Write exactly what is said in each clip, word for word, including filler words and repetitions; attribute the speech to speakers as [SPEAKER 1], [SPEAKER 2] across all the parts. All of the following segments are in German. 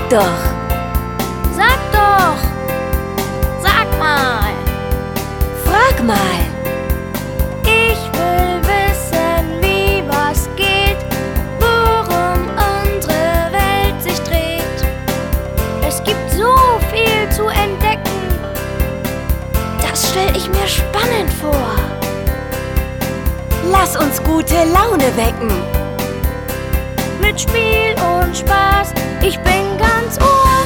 [SPEAKER 1] doch!
[SPEAKER 2] Sag doch! Sag mal!
[SPEAKER 1] Frag mal!
[SPEAKER 2] Ich will wissen, wie was geht, worum unsere Welt sich dreht. Es gibt so viel zu entdecken, das stell ich mir spannend vor.
[SPEAKER 1] Lass uns gute Laune wecken.
[SPEAKER 2] Mit Spiel und Spaß, ich bin ganz Ohr.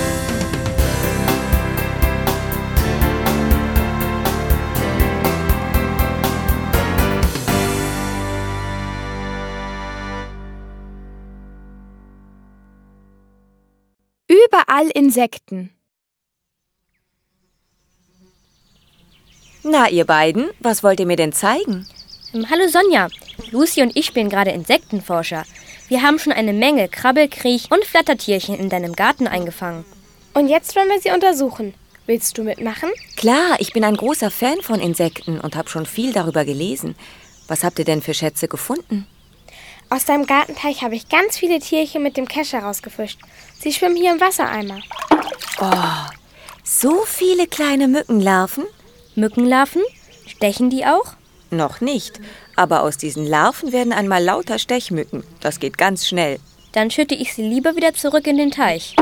[SPEAKER 3] Überall Insekten.
[SPEAKER 1] Na, ihr beiden, was wollt ihr mir denn zeigen?
[SPEAKER 4] Ähm, hallo Sonja, Lucy und ich spielen gerade Insektenforscher. Wir haben schon eine Menge Krabbel-, Kriech- und Flattertierchen in deinem Garten eingefangen.
[SPEAKER 3] Und jetzt wollen wir sie untersuchen. Willst du mitmachen?
[SPEAKER 1] Klar, ich bin ein großer Fan von Insekten und habe schon viel darüber gelesen. Was habt ihr denn für Schätze gefunden?
[SPEAKER 3] Aus deinem Gartenteich habe ich ganz viele Tierchen mit dem Kescher rausgefischt. Sie schwimmen hier im Wassereimer.
[SPEAKER 1] Oh, so viele kleine Mückenlarven?
[SPEAKER 4] Mückenlarven? Stechen die auch?
[SPEAKER 1] Noch nicht, aber aus diesen Larven werden einmal lauter Stechmücken. Das geht ganz schnell.
[SPEAKER 4] Dann schütte ich sie lieber wieder zurück in den Teich.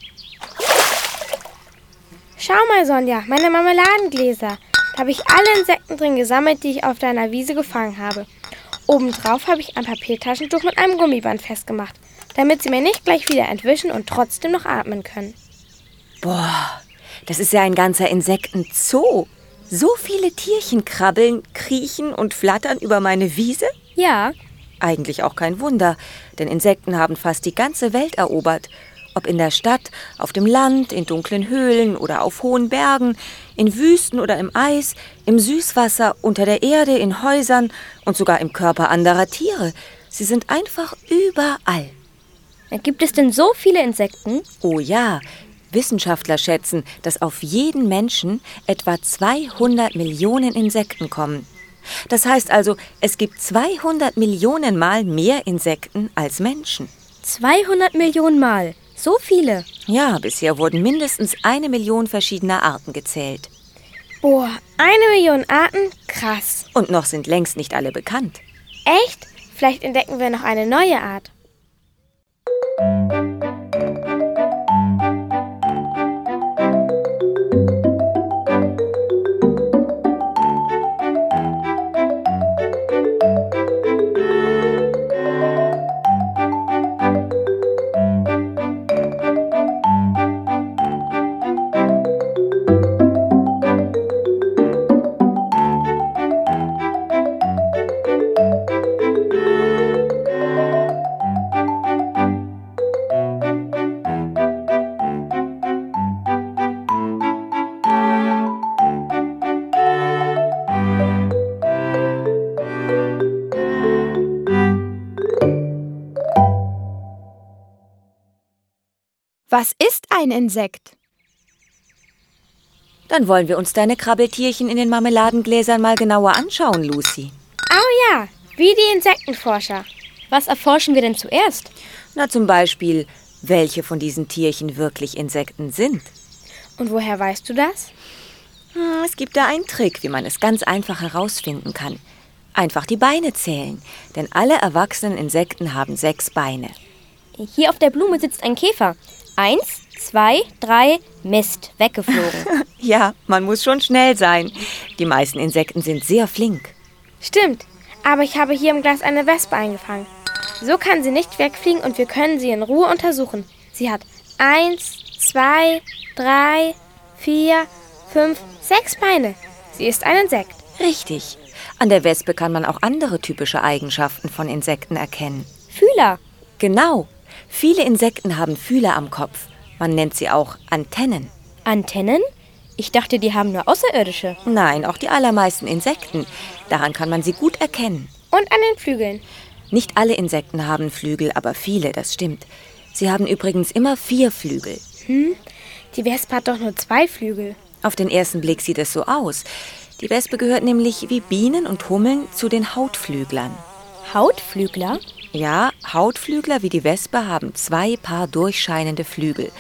[SPEAKER 3] Schau mal, Sonja, meine Marmeladengläser. Da habe ich alle Insekten drin gesammelt, die ich auf deiner Wiese gefangen habe. Obendrauf habe ich ein Papiertaschentuch mit einem Gummiband festgemacht, damit sie mir nicht gleich wieder entwischen und trotzdem noch atmen können.
[SPEAKER 1] Boah, das ist ja ein ganzer Insektenzoo. So viele Tierchen krabbeln, kriechen und flattern über meine Wiese?
[SPEAKER 4] Ja.
[SPEAKER 1] Eigentlich auch kein Wunder, denn Insekten haben fast die ganze Welt erobert. Ob in der Stadt, auf dem Land, in dunklen Höhlen oder auf hohen Bergen, in Wüsten oder im Eis, im Süßwasser, unter der Erde, in Häusern und sogar im Körper anderer Tiere. Sie sind einfach überall.
[SPEAKER 4] Gibt es denn so viele Insekten?
[SPEAKER 1] Oh ja, Wissenschaftler schätzen, dass auf jeden Menschen etwa zweihundert Millionen Insekten kommen. Das heißt also, es gibt zweihundert Millionen Mal mehr Insekten als Menschen.
[SPEAKER 4] zweihundert Millionen Mal? So viele?
[SPEAKER 1] Ja, bisher wurden mindestens eine Million verschiedener Arten gezählt.
[SPEAKER 3] Boah, eine Million Arten? Krass.
[SPEAKER 1] Und noch sind längst nicht alle bekannt.
[SPEAKER 3] Echt? Vielleicht entdecken wir noch eine neue Art. Was ist ein Insekt?
[SPEAKER 1] Dann wollen wir uns deine Krabbeltierchen in den Marmeladengläsern mal genauer anschauen, Lucy.
[SPEAKER 3] Oh ja, wie die Insektenforscher.
[SPEAKER 4] Was erforschen wir denn zuerst?
[SPEAKER 1] Na, zum Beispiel, welche von diesen Tierchen wirklich Insekten sind.
[SPEAKER 3] Und woher weißt du das?
[SPEAKER 1] Hm, es gibt da einen Trick, wie man es ganz einfach herausfinden kann. Einfach die Beine zählen, denn alle erwachsenen Insekten haben sechs Beine.
[SPEAKER 4] Hier auf der Blume sitzt ein Käfer. Eins, zwei, drei, Mist, weggeflogen.
[SPEAKER 1] Ja, man muss schon schnell sein. Die meisten Insekten sind sehr flink.
[SPEAKER 3] Stimmt, aber ich habe hier im Glas eine Wespe eingefangen. So kann sie nicht wegfliegen und wir können sie in Ruhe untersuchen. Sie hat eins, zwei, drei, vier, fünf, sechs Beine. Sie ist ein Insekt.
[SPEAKER 1] Richtig. An der Wespe kann man auch andere typische Eigenschaften von Insekten erkennen.
[SPEAKER 4] Fühler.
[SPEAKER 1] Genau. Viele Insekten haben Fühler am Kopf. Man nennt sie auch Antennen.
[SPEAKER 4] Antennen? Ich dachte, die haben nur Außerirdische.
[SPEAKER 1] Nein, auch die allermeisten Insekten. Daran kann man sie gut erkennen.
[SPEAKER 3] Und an den Flügeln.
[SPEAKER 1] Nicht alle Insekten haben Flügel, aber viele, das stimmt. Sie haben übrigens immer vier Flügel.
[SPEAKER 3] Hm, die Wespe hat doch nur zwei Flügel.
[SPEAKER 1] Auf den ersten Blick sieht es so aus. Die Wespe gehört nämlich wie Bienen und Hummeln zu den Hautflüglern.
[SPEAKER 4] Hautflügler?
[SPEAKER 1] Ja, Hautflügler wie die Wespe haben zwei Paar durchscheinende Flügel.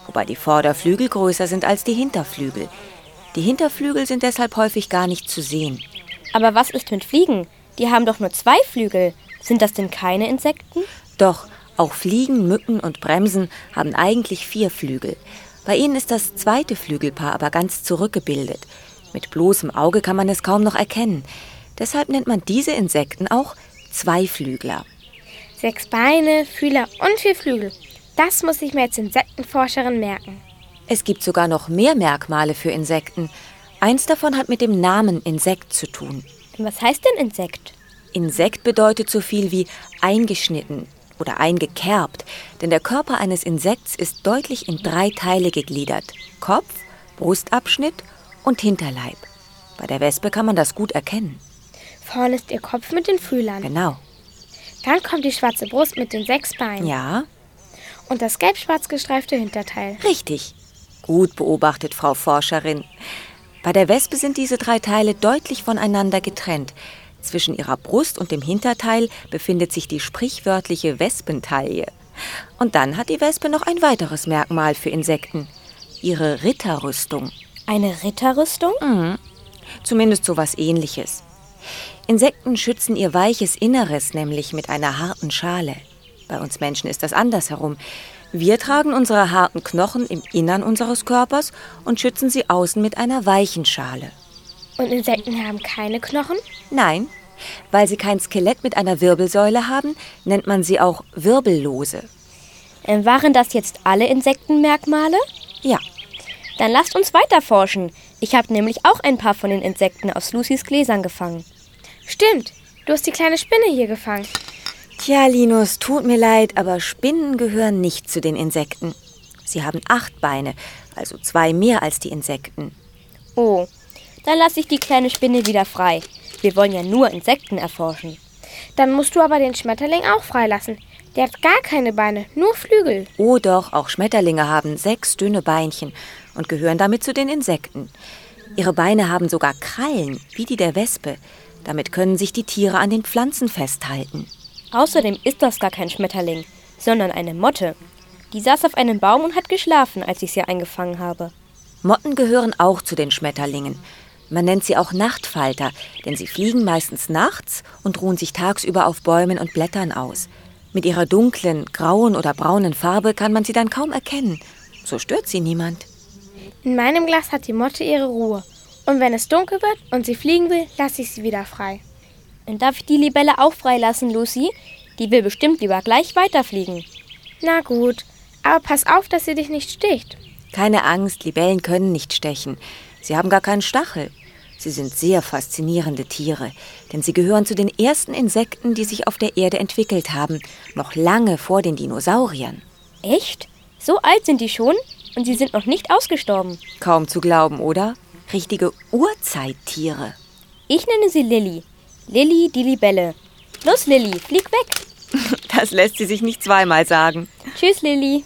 [SPEAKER 1] wobei die Vorderflügel größer sind als die Hinterflügel. Die Hinterflügel sind deshalb häufig gar nicht zu sehen.
[SPEAKER 4] Aber was ist mit Fliegen? Die haben doch nur zwei Flügel. Sind das denn keine Insekten?
[SPEAKER 1] Doch, auch Fliegen, Mücken und Bremsen haben eigentlich vier Flügel. Bei ihnen ist das zweite Flügelpaar aber ganz zurückgebildet. Mit bloßem Auge kann man es kaum noch erkennen. Deshalb nennt man diese Insekten auch Zweiflügler.
[SPEAKER 3] Sechs Beine, Fühler und vier Flügel. Das muss ich mir als Insektenforscherin merken.
[SPEAKER 1] Es gibt sogar noch mehr Merkmale für Insekten. Eins davon hat mit dem Namen Insekt zu tun.
[SPEAKER 4] Was heißt denn Insekt?
[SPEAKER 1] Insekt bedeutet so viel wie eingeschnitten oder eingekerbt, denn der Körper eines Insekts ist deutlich in drei Teile gegliedert: Kopf, Brustabschnitt und Hinterleib. Bei der Wespe kann man das gut erkennen.
[SPEAKER 3] Vorne ist ihr Kopf mit den Fühlern.
[SPEAKER 1] Genau.
[SPEAKER 3] Dann kommt die schwarze Brust mit den sechs Beinen.
[SPEAKER 1] Ja,
[SPEAKER 3] Und das gelb-schwarz gestreifte Hinterteil.
[SPEAKER 1] richtig. Gut beobachtet, Frau Forscherin. Bei der Wespe sind diese drei Teile deutlich voneinander getrennt. Zwischen ihrer Brust und dem Hinterteil befindet sich die sprichwörtliche Wespentaille. Und dann hat die Wespe noch ein weiteres Merkmal für Insekten: ihre Ritterrüstung.
[SPEAKER 4] Eine Ritterrüstung?
[SPEAKER 1] Mhm. Zumindest so was Ähnliches. Insekten schützen ihr weiches Inneres nämlich mit einer harten Schale. Bei uns Menschen ist das andersherum. Wir tragen unsere harten Knochen im Innern unseres Körpers und schützen sie außen mit einer weichen Schale.
[SPEAKER 3] Und Insekten haben keine Knochen?
[SPEAKER 1] Nein, weil sie kein Skelett mit einer Wirbelsäule haben, nennt man sie auch Wirbellose.
[SPEAKER 4] Äh, waren das jetzt alle Insektenmerkmale?
[SPEAKER 1] Ja,
[SPEAKER 4] Dann lasst uns weiter forschen. Ich habe nämlich auch ein paar von den Insekten aus Lucys Gläsern gefangen.
[SPEAKER 3] Stimmt, du hast die kleine Spinne hier gefangen.
[SPEAKER 1] tja, Linus, tut mir leid, aber Spinnen gehören nicht zu den Insekten. Sie haben acht Beine, also zwei mehr als die Insekten.
[SPEAKER 4] Oh, dann lasse ich die kleine Spinne wieder frei. Wir wollen ja nur Insekten erforschen.
[SPEAKER 3] Dann musst du aber den Schmetterling auch freilassen. Der hat gar keine Beine, nur Flügel.
[SPEAKER 1] Oh doch, auch Schmetterlinge haben sechs dünne Beinchen und gehören damit zu den Insekten. Ihre Beine haben sogar Krallen, wie die der Wespe. Damit können sich die Tiere an den Pflanzen festhalten.
[SPEAKER 4] Außerdem ist das gar kein Schmetterling, sondern eine Motte. Die saß auf einem Baum und hat geschlafen, als ich sie eingefangen habe.
[SPEAKER 1] Motten gehören auch zu den Schmetterlingen. Man nennt sie auch Nachtfalter, denn sie fliegen meistens nachts und ruhen sich tagsüber auf Bäumen und Blättern aus. Mit ihrer dunklen, grauen oder braunen Farbe kann man sie dann kaum erkennen. So stört sie niemand.
[SPEAKER 3] In meinem Glas hat die Motte ihre Ruhe. Und wenn es dunkel wird und sie fliegen will, lasse ich sie wieder frei.
[SPEAKER 4] Dann darf ich die Libelle auch freilassen, Lucy? Die will bestimmt lieber gleich weiterfliegen.
[SPEAKER 3] Na gut, aber pass auf, dass sie dich nicht sticht.
[SPEAKER 1] Keine Angst, Libellen können nicht stechen. Sie haben gar keinen Stachel. Sie sind sehr faszinierende Tiere, denn sie gehören zu den ersten Insekten, die sich auf der Erde entwickelt haben, noch lange vor den Dinosauriern.
[SPEAKER 4] Echt? So alt sind die schon? Und sie sind noch nicht ausgestorben.
[SPEAKER 1] Kaum zu glauben, oder? Richtige Urzeittiere.
[SPEAKER 4] Ich nenne sie Lilly. Lilly die Libelle. Los, Lilly, flieg weg.
[SPEAKER 1] Das lässt sie sich nicht zweimal sagen.
[SPEAKER 4] Tschüss, Lilly.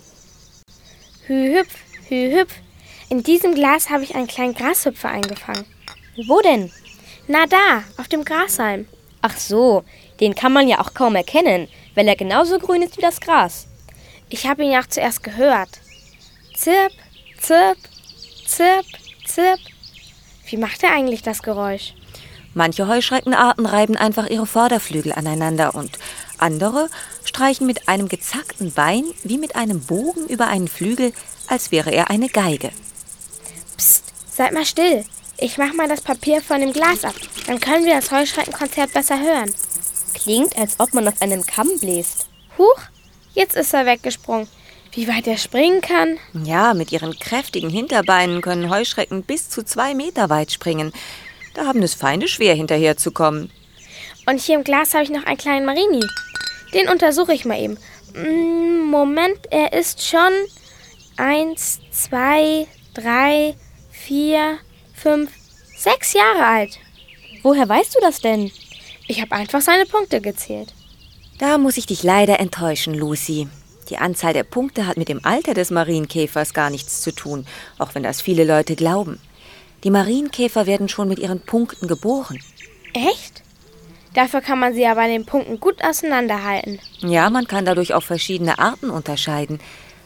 [SPEAKER 3] Hü hüpf, hü hüpf. In diesem Glas habe ich einen kleinen Grashüpfer eingefangen.
[SPEAKER 4] Wo denn?
[SPEAKER 3] Na da, auf dem Grashalm.
[SPEAKER 4] Ach so, den kann man ja auch kaum erkennen, weil er genauso grün ist wie das Gras.
[SPEAKER 3] Ich habe ihn ja auch zuerst gehört. Zirp, zirp, zirp, zirp. Wie macht er eigentlich das Geräusch?
[SPEAKER 1] Manche Heuschreckenarten reiben einfach ihre Vorderflügel aneinander und andere streichen mit einem gezackten Bein wie mit einem Bogen über einen Flügel, als wäre er eine Geige.
[SPEAKER 3] Psst, seid mal still. Ich mach mal das Papier von dem Glas ab. Dann können wir das Heuschreckenkonzert besser hören.
[SPEAKER 4] Klingt, als ob man auf einem Kamm bläst.
[SPEAKER 3] Huch, jetzt ist er weggesprungen. Wie weit er springen kann?
[SPEAKER 1] Ja, mit ihren kräftigen Hinterbeinen können Heuschrecken bis zu zwei Meter weit springen. Da haben es Feinde schwer, hinterherzukommen.
[SPEAKER 3] Und hier im Glas habe ich noch einen kleinen Marini. Den untersuche ich mal eben. Mm, Moment, er ist schon eins, zwei, drei, vier, fünf, sechs Jahre alt.
[SPEAKER 4] Woher weißt du das denn?
[SPEAKER 3] Ich habe einfach seine Punkte gezählt.
[SPEAKER 1] Da muss ich dich leider enttäuschen, Lucy. Die Anzahl der Punkte hat mit dem Alter des Marienkäfers gar nichts zu tun, auch wenn das viele Leute glauben. Die Marienkäfer werden schon mit ihren Punkten geboren.
[SPEAKER 3] Echt? Dafür kann man sie aber an den Punkten gut auseinanderhalten.
[SPEAKER 1] Ja, man kann dadurch auch verschiedene Arten unterscheiden.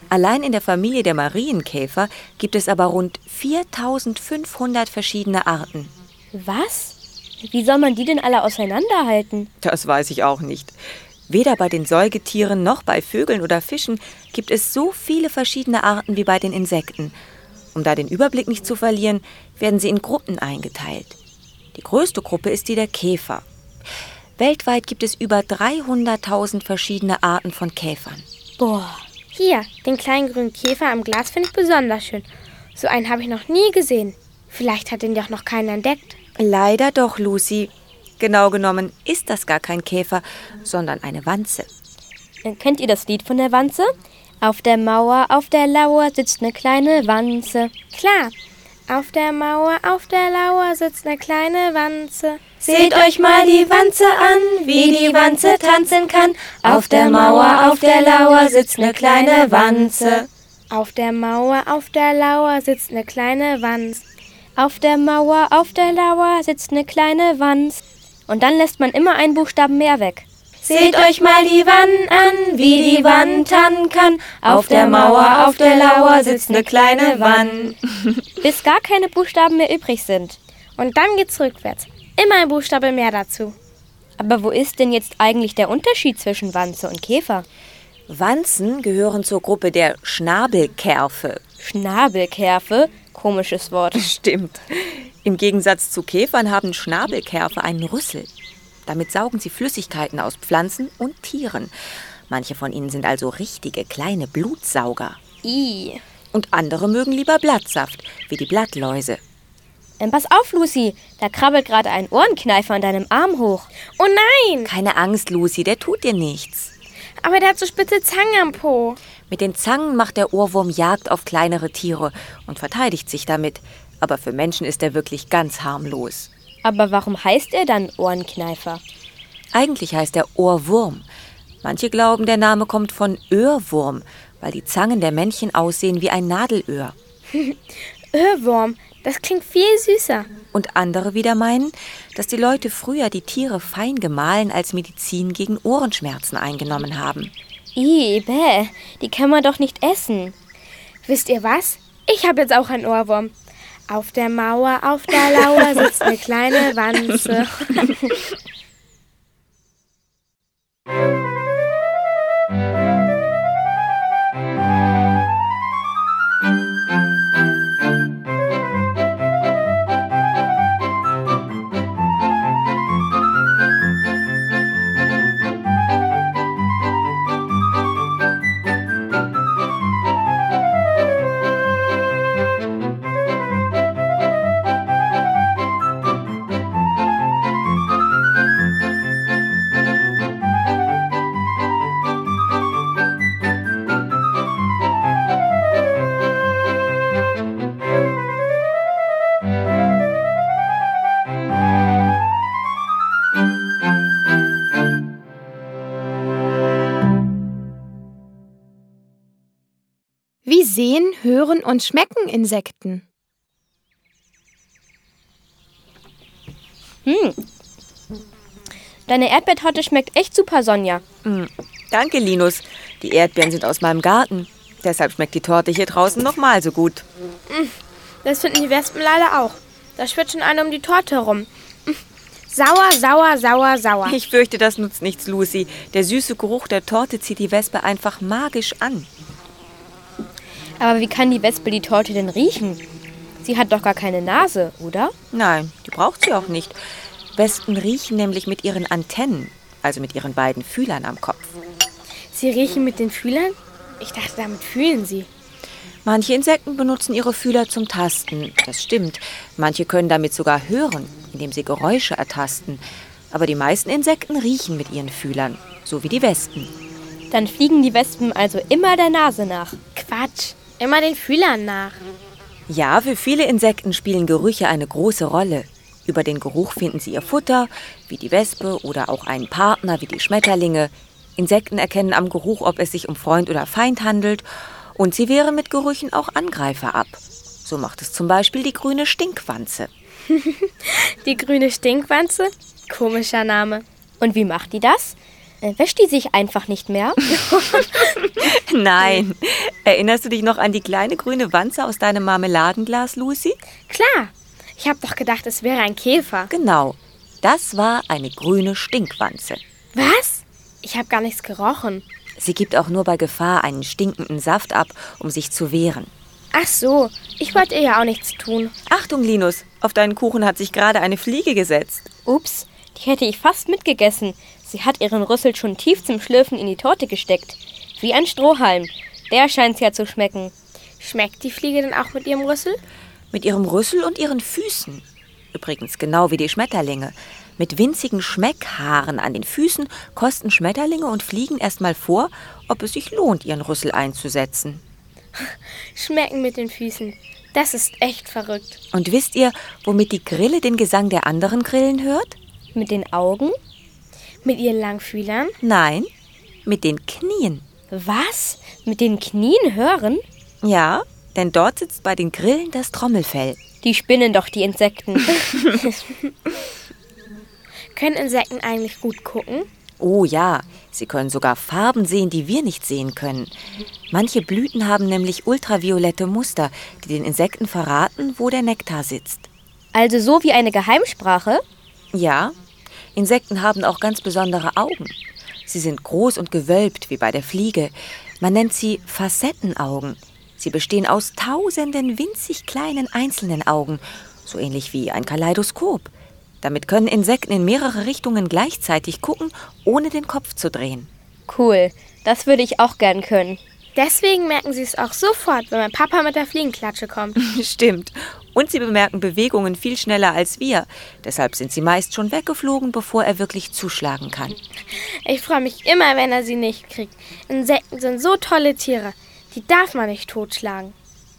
[SPEAKER 1] Allein in der Familie der Marienkäfer gibt es aber rund viertausendfünfhundert verschiedene Arten.
[SPEAKER 4] Was? Wie soll man die denn alle auseinanderhalten?
[SPEAKER 1] Das weiß ich auch nicht. Weder bei den Säugetieren noch bei Vögeln oder Fischen gibt es so viele verschiedene Arten wie bei den Insekten. Um da den Überblick nicht zu verlieren, werden sie in Gruppen eingeteilt. Die größte Gruppe ist die der Käfer. Weltweit gibt es über dreihunderttausend verschiedene Arten von Käfern.
[SPEAKER 3] Boah. Hier, den kleinen grünen Käfer am Glas finde ich besonders schön. So einen habe ich noch nie gesehen. Vielleicht hat ihn doch noch keiner entdeckt.
[SPEAKER 1] Leider doch, Lucy. Genau genommen ist das gar kein Käfer, sondern eine Wanze.
[SPEAKER 4] Kennt ihr das Lied von der Wanze? Auf der Mauer, auf der Lauer sitzt eine kleine Wanze.
[SPEAKER 3] Klar, auf der Mauer, auf der Lauer sitzt eine kleine Wanze.
[SPEAKER 2] Seht euch mal die Wanze an, wie die Wanze tanzen kann. Auf der Mauer, auf der Lauer sitzt eine kleine Wanze.
[SPEAKER 3] Auf der Mauer, auf der Lauer sitzt eine kleine Wanze.
[SPEAKER 4] Auf der Mauer, auf der Lauer sitzt eine kleine Wanze. Und dann lässt man immer einen Buchstaben mehr weg.
[SPEAKER 2] Seht euch mal die Wann an, wie die Wann tanzen kann. Auf der Mauer, auf der Lauer sitzt eine kleine Wann.
[SPEAKER 4] Bis gar keine Buchstaben mehr übrig sind.
[SPEAKER 3] Und dann geht's rückwärts. Immer ein Buchstabe mehr dazu.
[SPEAKER 4] Aber wo ist denn jetzt eigentlich der Unterschied zwischen Wanze und Käfer?
[SPEAKER 1] Wanzen gehören zur Gruppe der Schnabelkerfe.
[SPEAKER 4] Schnabelkerfe? Komisches Wort.
[SPEAKER 1] Stimmt. Im Gegensatz zu Käfern haben Schnabelkerfe einen Rüssel. Damit saugen sie Flüssigkeiten aus Pflanzen und Tieren. Manche von ihnen sind also richtige kleine Blutsauger.
[SPEAKER 4] I.
[SPEAKER 1] Und andere mögen lieber Blattsaft, wie die Blattläuse.
[SPEAKER 4] Ähm, pass auf, Lucy, da krabbelt gerade ein Ohrenkneifer an deinem Arm hoch.
[SPEAKER 3] Oh nein!
[SPEAKER 1] Keine Angst, Lucy, der tut dir nichts.
[SPEAKER 3] Aber der hat so spitze Zangen am Po.
[SPEAKER 1] Mit den Zangen macht der Ohrwurm Jagd auf kleinere Tiere und verteidigt sich damit. Aber für Menschen ist er wirklich ganz harmlos.
[SPEAKER 4] Aber warum heißt er dann Ohrenkneifer?
[SPEAKER 1] Eigentlich heißt er Ohrwurm. Manche glauben, der Name kommt von Öhrwurm, weil die Zangen der Männchen aussehen wie ein Nadelöhr.
[SPEAKER 3] Öhrwurm, das klingt viel süßer.
[SPEAKER 1] Und andere wieder meinen, dass die Leute früher die Tiere fein gemahlen als Medizin gegen Ohrenschmerzen eingenommen haben.
[SPEAKER 4] Ih, bäh, die kann man doch nicht essen.
[SPEAKER 3] Wisst ihr was? Ich habe jetzt auch einen Ohrwurm. Auf der Mauer, auf der Lauer sitzt eine kleine Wanze.
[SPEAKER 5] Wie sehen, hören und schmecken Insekten?
[SPEAKER 4] Hm. Deine Erdbeertorte schmeckt echt super, Sonja.
[SPEAKER 1] Mm, danke, Linus. Die Erdbeeren sind aus meinem Garten. Deshalb schmeckt die Torte hier draußen noch mal so gut.
[SPEAKER 3] Das finden die Wespen leider auch. Da schwirrt schon eine um die Torte herum. Sauer, sauer, sauer, sauer.
[SPEAKER 1] Ich fürchte, das nutzt nichts, Lucy. Der süße Geruch der Torte zieht die Wespe einfach magisch an.
[SPEAKER 4] Aber wie kann die Wespe die Torte denn riechen? Sie hat doch gar keine Nase, oder?
[SPEAKER 1] Nein, die braucht sie auch nicht. Wespen riechen nämlich mit ihren Antennen, also mit ihren beiden Fühlern am Kopf.
[SPEAKER 3] Sie riechen mit den Fühlern? Ich dachte, damit fühlen sie.
[SPEAKER 1] Manche Insekten benutzen ihre Fühler zum Tasten, das stimmt. Manche können damit sogar hören, indem sie Geräusche ertasten. Aber die meisten Insekten riechen mit ihren Fühlern, so wie die Wespen.
[SPEAKER 4] Dann fliegen die Wespen also immer der Nase nach.
[SPEAKER 3] Quatsch, immer den Fühlern nach.
[SPEAKER 1] Ja, für viele Insekten spielen Gerüche eine große Rolle. Über den Geruch finden sie ihr Futter, wie die Wespe, oder auch einen Partner, wie die Schmetterlinge. Insekten erkennen am Geruch, ob es sich um Freund oder Feind handelt. Und sie wehren mit Gerüchen auch Angreifer ab. So macht es zum Beispiel die grüne Stinkwanze.
[SPEAKER 3] Die grüne Stinkwanze? Komischer Name.
[SPEAKER 4] Und wie macht die das? Wäscht die sich einfach nicht mehr?
[SPEAKER 1] Nein, Erinnerst du dich noch an die kleine grüne Wanze aus deinem Marmeladenglas, Lucy?
[SPEAKER 3] Klar. Ich habe doch gedacht, es wäre ein Käfer.
[SPEAKER 1] Genau. Das war eine grüne Stinkwanze.
[SPEAKER 3] Was? Ich habe gar nichts gerochen.
[SPEAKER 1] Sie gibt auch nur bei Gefahr einen stinkenden Saft ab, um sich zu wehren.
[SPEAKER 3] Ach so, ich wollte ihr ja auch nichts tun.
[SPEAKER 1] Achtung, Linus, auf deinen Kuchen hat sich gerade eine Fliege gesetzt.
[SPEAKER 4] Ups, die hätte ich fast mitgegessen. Sie hat ihren Rüssel schon tief zum Schlürfen in die Torte gesteckt. Wie ein Strohhalm. Der scheint's ja zu schmecken.
[SPEAKER 3] Schmeckt die Fliege denn auch mit ihrem Rüssel?
[SPEAKER 1] Mit ihrem Rüssel und ihren Füßen. Übrigens genau wie die Schmetterlinge. Mit winzigen Schmeckhaaren an den Füßen kosten Schmetterlinge und Fliegen erstmal vor, ob es sich lohnt, ihren Rüssel einzusetzen.
[SPEAKER 3] Schmecken mit den Füßen. Das ist echt verrückt.
[SPEAKER 1] Und wisst ihr, womit die Grille den Gesang der anderen Grillen hört?
[SPEAKER 4] Mit den Augen?
[SPEAKER 3] Mit ihren langen Fühlern?
[SPEAKER 1] Nein, mit den Knien.
[SPEAKER 4] Was? Mit den Knien hören?
[SPEAKER 1] Ja, denn dort sitzt bei den Grillen das Trommelfell.
[SPEAKER 4] Die spinnen doch, die Insekten.
[SPEAKER 3] Können Insekten eigentlich gut gucken?
[SPEAKER 1] Oh ja, sie können sogar Farben sehen, die wir nicht sehen können. Manche Blüten haben nämlich ultraviolette Muster, die den Insekten verraten, wo der Nektar sitzt.
[SPEAKER 4] Also so wie eine Geheimsprache?
[SPEAKER 1] Ja, Insekten haben auch ganz besondere Augen. Sie sind groß und gewölbt, wie bei der Fliege. Man nennt sie Facettenaugen. Sie bestehen aus tausenden winzig kleinen einzelnen Augen, so ähnlich wie ein Kaleidoskop. Damit können Insekten in mehrere Richtungen gleichzeitig gucken, ohne den Kopf zu drehen.
[SPEAKER 4] Cool, das würde ich auch gern können.
[SPEAKER 3] Deswegen merken sie es auch sofort, wenn mein Papa mit der Fliegenklatsche kommt.
[SPEAKER 1] Stimmt. Und sie bemerken Bewegungen viel schneller als wir. Deshalb sind sie meist schon weggeflogen, bevor er wirklich zuschlagen kann.
[SPEAKER 3] Ich freue mich immer, wenn er sie nicht kriegt. Insekten sind so tolle Tiere. Die darf man nicht totschlagen.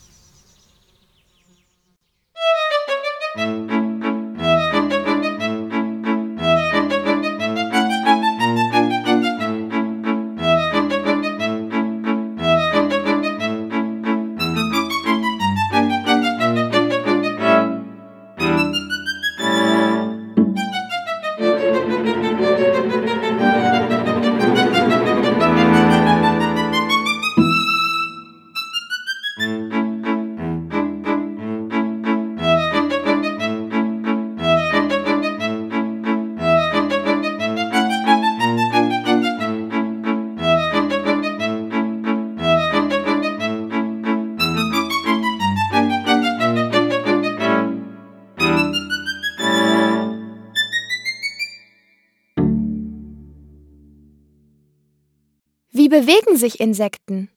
[SPEAKER 5] Wie bewegen sich Insekten?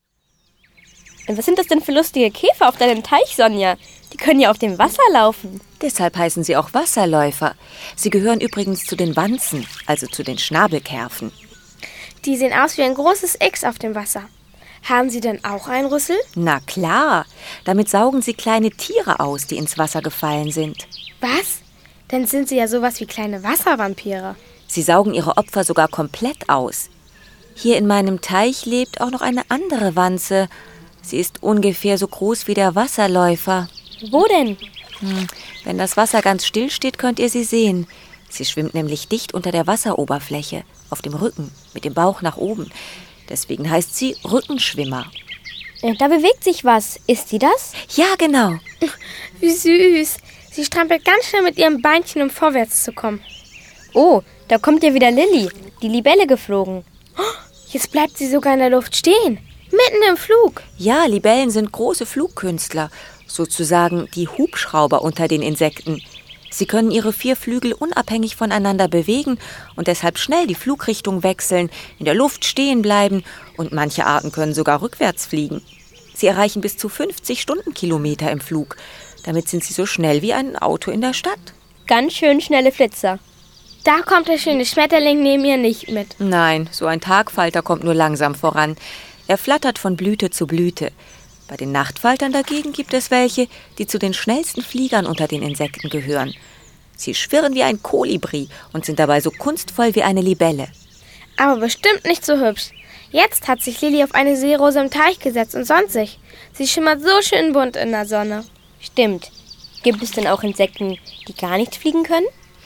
[SPEAKER 4] Was sind das denn für lustige Käfer auf deinem Teich, Sonja? Die können ja auf dem Wasser laufen.
[SPEAKER 1] Deshalb heißen sie auch Wasserläufer. Sie gehören übrigens zu den Wanzen, also zu den Schnabelkerfen.
[SPEAKER 3] Die sehen aus wie ein großes X auf dem Wasser. Haben sie denn auch einen Rüssel?
[SPEAKER 1] Na klar, damit saugen sie kleine Tiere aus, die ins Wasser gefallen sind.
[SPEAKER 3] Was? Dann sind sie ja sowas wie kleine Wasservampire.
[SPEAKER 1] Sie saugen ihre Opfer sogar komplett aus. Hier in meinem Teich lebt auch noch eine andere Wanze. Sie ist ungefähr so groß wie der Wasserläufer.
[SPEAKER 4] Wo denn?
[SPEAKER 1] Hm, wenn das Wasser ganz still steht, könnt ihr sie sehen. Sie schwimmt nämlich dicht unter der Wasseroberfläche, auf dem Rücken, mit dem Bauch nach oben. Deswegen heißt sie Rückenschwimmer.
[SPEAKER 4] Da bewegt sich was. Ist sie das?
[SPEAKER 1] Ja, genau.
[SPEAKER 3] Wie süß. Sie strampelt ganz schnell mit ihrem Beinchen, um vorwärts zu kommen.
[SPEAKER 4] Oh, da kommt ja wieder Lilli, die Libelle geflogen.
[SPEAKER 3] Jetzt bleibt sie sogar in der Luft stehen, mitten im Flug.
[SPEAKER 1] Ja, Libellen sind große Flugkünstler, sozusagen die Hubschrauber unter den Insekten. Sie können ihre vier Flügel unabhängig voneinander bewegen und deshalb schnell die Flugrichtung wechseln, in der Luft stehen bleiben und manche Arten können sogar rückwärts fliegen. Sie erreichen bis zu fünfzig Stundenkilometer im Flug. Damit sind sie so schnell wie ein Auto in der Stadt.
[SPEAKER 4] Ganz schön schnelle Flitzer.
[SPEAKER 3] Da kommt der schöne Schmetterling neben ihr nicht mit.
[SPEAKER 1] Nein, so ein Tagfalter kommt nur langsam voran. Er flattert von Blüte zu Blüte. Bei den Nachtfaltern dagegen gibt es welche, die zu den schnellsten Fliegern unter den Insekten gehören. Sie schwirren wie ein Kolibri und sind dabei so kunstvoll wie eine Libelle.
[SPEAKER 3] Aber bestimmt nicht so hübsch. Jetzt hat sich Lilli auf eine Seerose im Teich gesetzt und sonst sich. Sie schimmert so schön bunt in der Sonne.
[SPEAKER 4] Stimmt. Gibt es denn auch Insekten, die gar nicht fliegen können?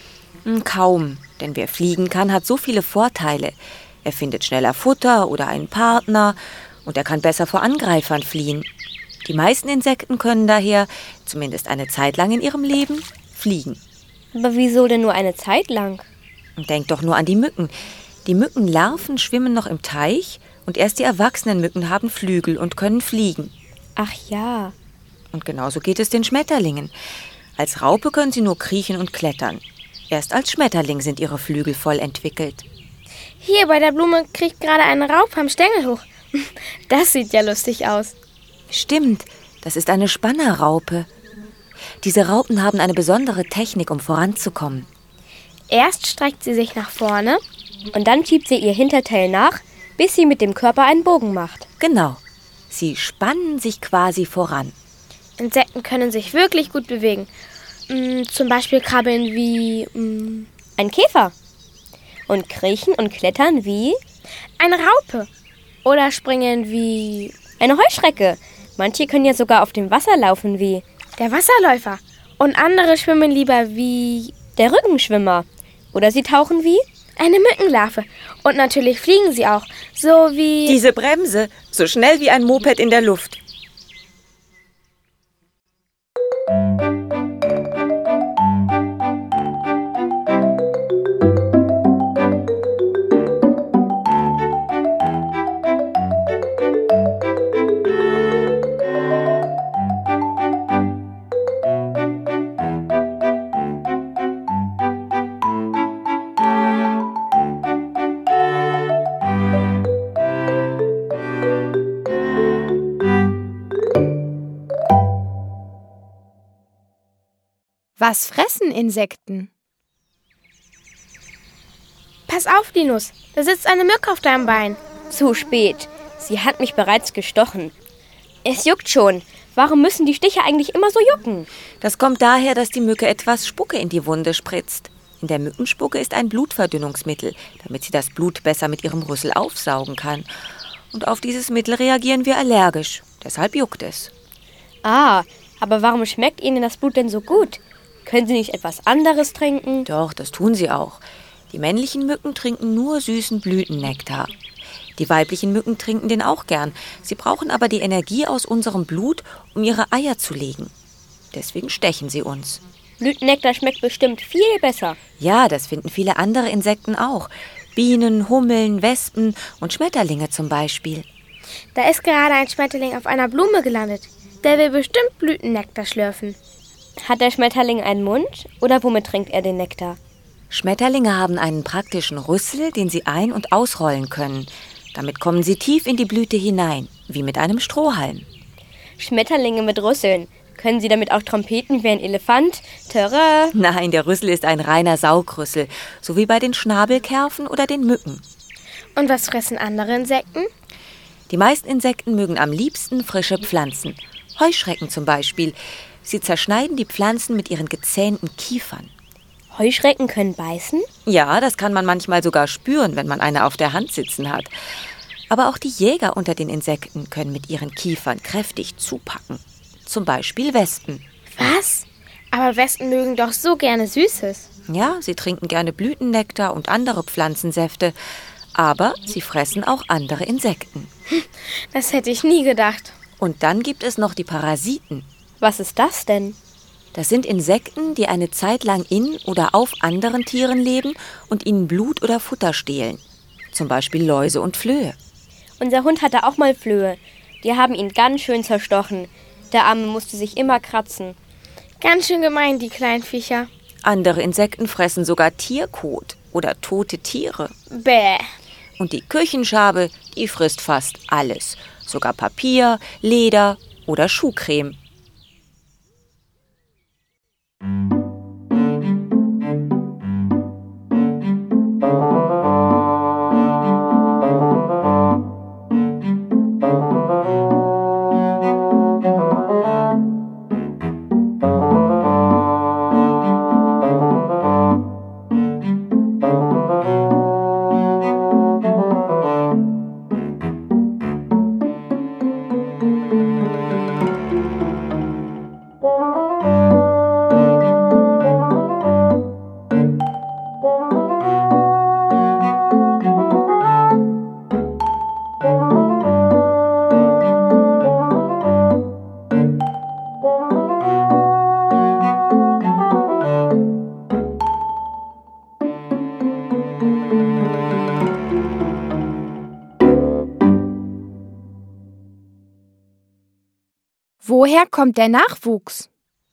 [SPEAKER 1] Kaum, denn wer fliegen kann, hat so viele Vorteile. Er findet schneller Futter oder einen Partner und er kann besser vor Angreifern fliehen. Die meisten Insekten können daher, zumindest eine Zeit lang in ihrem Leben, fliegen.
[SPEAKER 4] Aber wieso denn nur eine Zeit lang?
[SPEAKER 1] Denk doch nur an die Mücken. Die Mückenlarven schwimmen noch im Teich und erst die erwachsenen Mücken haben Flügel und können fliegen.
[SPEAKER 4] Ach ja.
[SPEAKER 1] Und genauso geht es den Schmetterlingen. Als Raupe können sie nur kriechen und klettern. Erst als Schmetterling sind ihre Flügel voll entwickelt.
[SPEAKER 3] Hier bei der Blume kriegt gerade eine Raupe am Stängel hoch. Das sieht ja lustig aus.
[SPEAKER 1] Stimmt, das ist eine Spannerraupe. Diese Raupen haben eine besondere Technik, um voranzukommen.
[SPEAKER 3] Erst streckt sie sich nach vorne
[SPEAKER 4] und dann schiebt sie ihr Hinterteil nach, bis sie mit dem Körper einen Bogen macht.
[SPEAKER 1] Genau, sie spannen sich quasi voran.
[SPEAKER 3] Insekten können sich wirklich gut bewegen. Mm, zum Beispiel krabbeln wie mm,
[SPEAKER 4] ein Käfer. Und kriechen und klettern wie
[SPEAKER 3] eine Raupe. Oder springen wie
[SPEAKER 4] eine Heuschrecke. Manche können ja sogar auf dem Wasser laufen wie
[SPEAKER 3] der Wasserläufer. Und andere schwimmen lieber wie
[SPEAKER 4] der Rückenschwimmer. Oder sie tauchen wie
[SPEAKER 3] eine Mückenlarve. Und natürlich fliegen sie auch, so wie
[SPEAKER 1] diese Bremse, so schnell wie ein Moped in der Luft.
[SPEAKER 5] Was fressen Insekten?
[SPEAKER 3] Pass auf, Linus, da sitzt eine Mücke auf deinem Bein.
[SPEAKER 4] Zu spät. Sie hat mich bereits gestochen. Es juckt schon. Warum müssen die Stiche eigentlich immer so jucken?
[SPEAKER 1] Das kommt daher, dass die Mücke etwas Spucke in die Wunde spritzt. In der Mückenspucke ist ein Blutverdünnungsmittel, damit sie das Blut besser mit ihrem Rüssel aufsaugen kann. Und auf dieses Mittel reagieren wir allergisch. Deshalb juckt es.
[SPEAKER 4] Ah, aber warum schmeckt Ihnen das Blut denn so gut? Können Sie nicht etwas anderes trinken?
[SPEAKER 1] Doch, das tun sie auch. Die männlichen Mücken trinken nur süßen Blütennektar. Die weiblichen Mücken trinken den auch gern. Sie brauchen aber die Energie aus unserem Blut, um ihre Eier zu legen. Deswegen stechen sie uns.
[SPEAKER 4] Blütennektar schmeckt bestimmt viel besser.
[SPEAKER 1] Ja, das finden viele andere Insekten auch. Bienen, Hummeln, Wespen und Schmetterlinge zum Beispiel.
[SPEAKER 3] Da ist gerade ein Schmetterling auf einer Blume gelandet. Der will bestimmt Blütennektar schlürfen.
[SPEAKER 4] Hat der Schmetterling einen Mund oder womit trinkt er den Nektar?
[SPEAKER 1] Schmetterlinge haben einen praktischen Rüssel, den sie ein- und ausrollen können. Damit kommen sie tief in die Blüte hinein, wie mit einem Strohhalm.
[SPEAKER 4] Schmetterlinge mit Rüsseln. Können sie damit auch trompeten wie ein Elefant? Töre.
[SPEAKER 1] Nein, der Rüssel ist ein reiner Saugrüssel, so wie bei den Schnabelkerfen oder den Mücken.
[SPEAKER 3] Und was fressen andere Insekten?
[SPEAKER 1] Die meisten Insekten mögen am liebsten frische Pflanzen. Heuschrecken zum Beispiel. Sie zerschneiden die Pflanzen mit ihren gezähnten Kiefern.
[SPEAKER 4] Heuschrecken können beißen?
[SPEAKER 1] Ja, das kann man manchmal sogar spüren, wenn man eine auf der Hand sitzen hat. Aber auch die Jäger unter den Insekten können mit ihren Kiefern kräftig zupacken. Zum Beispiel Wespen.
[SPEAKER 3] Was? Aber Wespen mögen doch so gerne Süßes.
[SPEAKER 1] Ja, sie trinken gerne Blütennektar und andere Pflanzensäfte. Aber sie fressen auch andere Insekten.
[SPEAKER 3] Das hätte ich nie gedacht.
[SPEAKER 1] Und dann gibt es noch die Parasiten.
[SPEAKER 4] Was ist das denn?
[SPEAKER 1] Das sind Insekten, die eine Zeit lang in oder auf anderen Tieren leben und ihnen Blut oder Futter stehlen. Zum Beispiel Läuse und Flöhe.
[SPEAKER 4] Unser Hund hatte auch mal Flöhe. Die haben ihn ganz schön zerstochen. Der Arme musste sich immer kratzen.
[SPEAKER 3] Ganz schön gemein, die kleinen Viecher.
[SPEAKER 1] Andere Insekten fressen sogar Tierkot oder tote Tiere.
[SPEAKER 3] Bäh.
[SPEAKER 1] Und die Küchenschabe, die frisst fast alles. Sogar Papier, Leder oder Schuhcreme.
[SPEAKER 5] Woher kommt der Nachwuchs?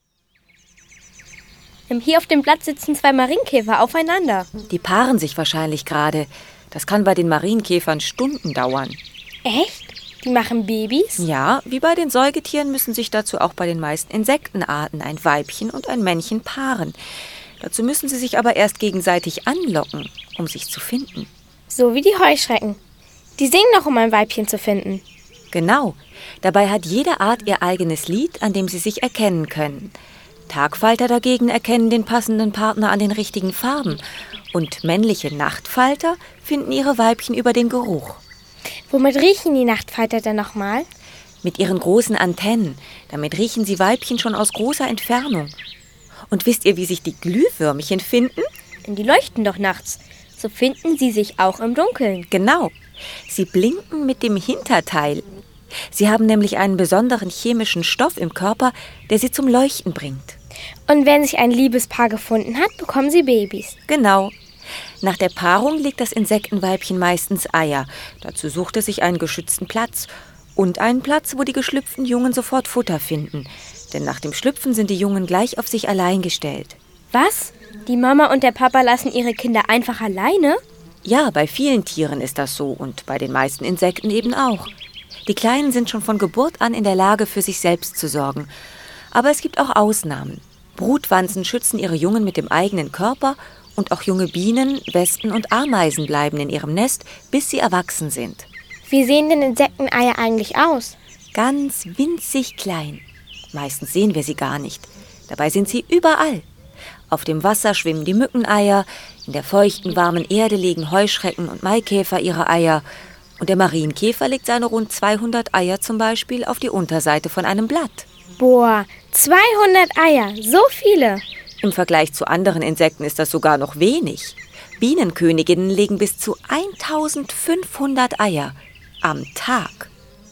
[SPEAKER 4] Hier auf dem Blatt sitzen zwei Marienkäfer aufeinander.
[SPEAKER 1] Die paaren sich wahrscheinlich gerade. Das kann bei den Marienkäfern Stunden dauern.
[SPEAKER 3] Echt? Die machen Babys?
[SPEAKER 1] Ja, wie bei den Säugetieren müssen sich dazu auch bei den meisten Insektenarten ein Weibchen und ein Männchen paaren. Dazu müssen sie sich aber erst gegenseitig anlocken, um sich zu finden.
[SPEAKER 3] So wie die Heuschrecken. Die singen noch, um ein Weibchen zu finden.
[SPEAKER 1] Genau. Dabei hat jede Art ihr eigenes Lied, an dem sie sich erkennen können. Tagfalter dagegen erkennen den passenden Partner an den richtigen Farben. Und männliche Nachtfalter finden ihre Weibchen über den Geruch.
[SPEAKER 3] Womit riechen die Nachtfalter denn nochmal?
[SPEAKER 1] Mit ihren großen Antennen. Damit riechen sie Weibchen schon aus großer Entfernung. Und wisst ihr, wie sich die Glühwürmchen finden?
[SPEAKER 4] Die leuchten doch nachts. So finden sie sich auch im Dunkeln.
[SPEAKER 1] Genau. Sie blinken mit dem Hinterteil. Sie haben nämlich einen besonderen chemischen Stoff im Körper, der sie zum Leuchten bringt.
[SPEAKER 3] Und wenn sich ein Liebespaar gefunden hat, bekommen sie Babys.
[SPEAKER 1] Genau. Nach der Paarung legt das Insektenweibchen meistens Eier. Dazu sucht es sich einen geschützten Platz. Und einen Platz, wo die geschlüpften Jungen sofort Futter finden. Denn nach dem Schlüpfen sind die Jungen gleich auf sich allein gestellt.
[SPEAKER 4] Was? Die Mama und der Papa lassen ihre Kinder einfach alleine?
[SPEAKER 1] Ja, bei vielen Tieren ist das so und bei den meisten Insekten eben auch. Die Kleinen sind schon von Geburt an in der Lage, für sich selbst zu sorgen. Aber es gibt auch Ausnahmen. Brutwanzen schützen ihre Jungen mit dem eigenen Körper und auch junge Bienen, Wespen und Ameisen bleiben in ihrem Nest, bis sie erwachsen sind.
[SPEAKER 3] Wie sehen denn Insekteneier eigentlich aus?
[SPEAKER 1] Ganz winzig klein. Meistens sehen wir sie gar nicht. Dabei sind sie überall. Auf dem Wasser schwimmen die Mückeneier, in der feuchten, warmen Erde legen Heuschrecken und Maikäfer ihre Eier und der Marienkäfer legt seine rund zweihundert Eier zum Beispiel auf die Unterseite von einem Blatt.
[SPEAKER 3] Boah, zweihundert Eier, so viele.
[SPEAKER 1] Im Vergleich zu anderen Insekten ist das sogar noch wenig. Bienenköniginnen legen bis zu eintausendfünfhundert Eier am Tag.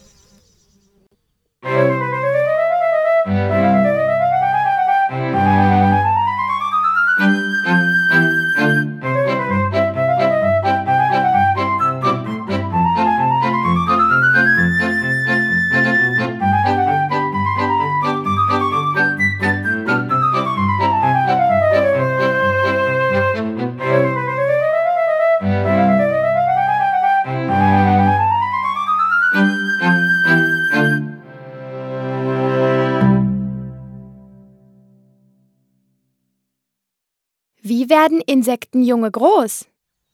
[SPEAKER 5] Wie werden Insektenjunge groß?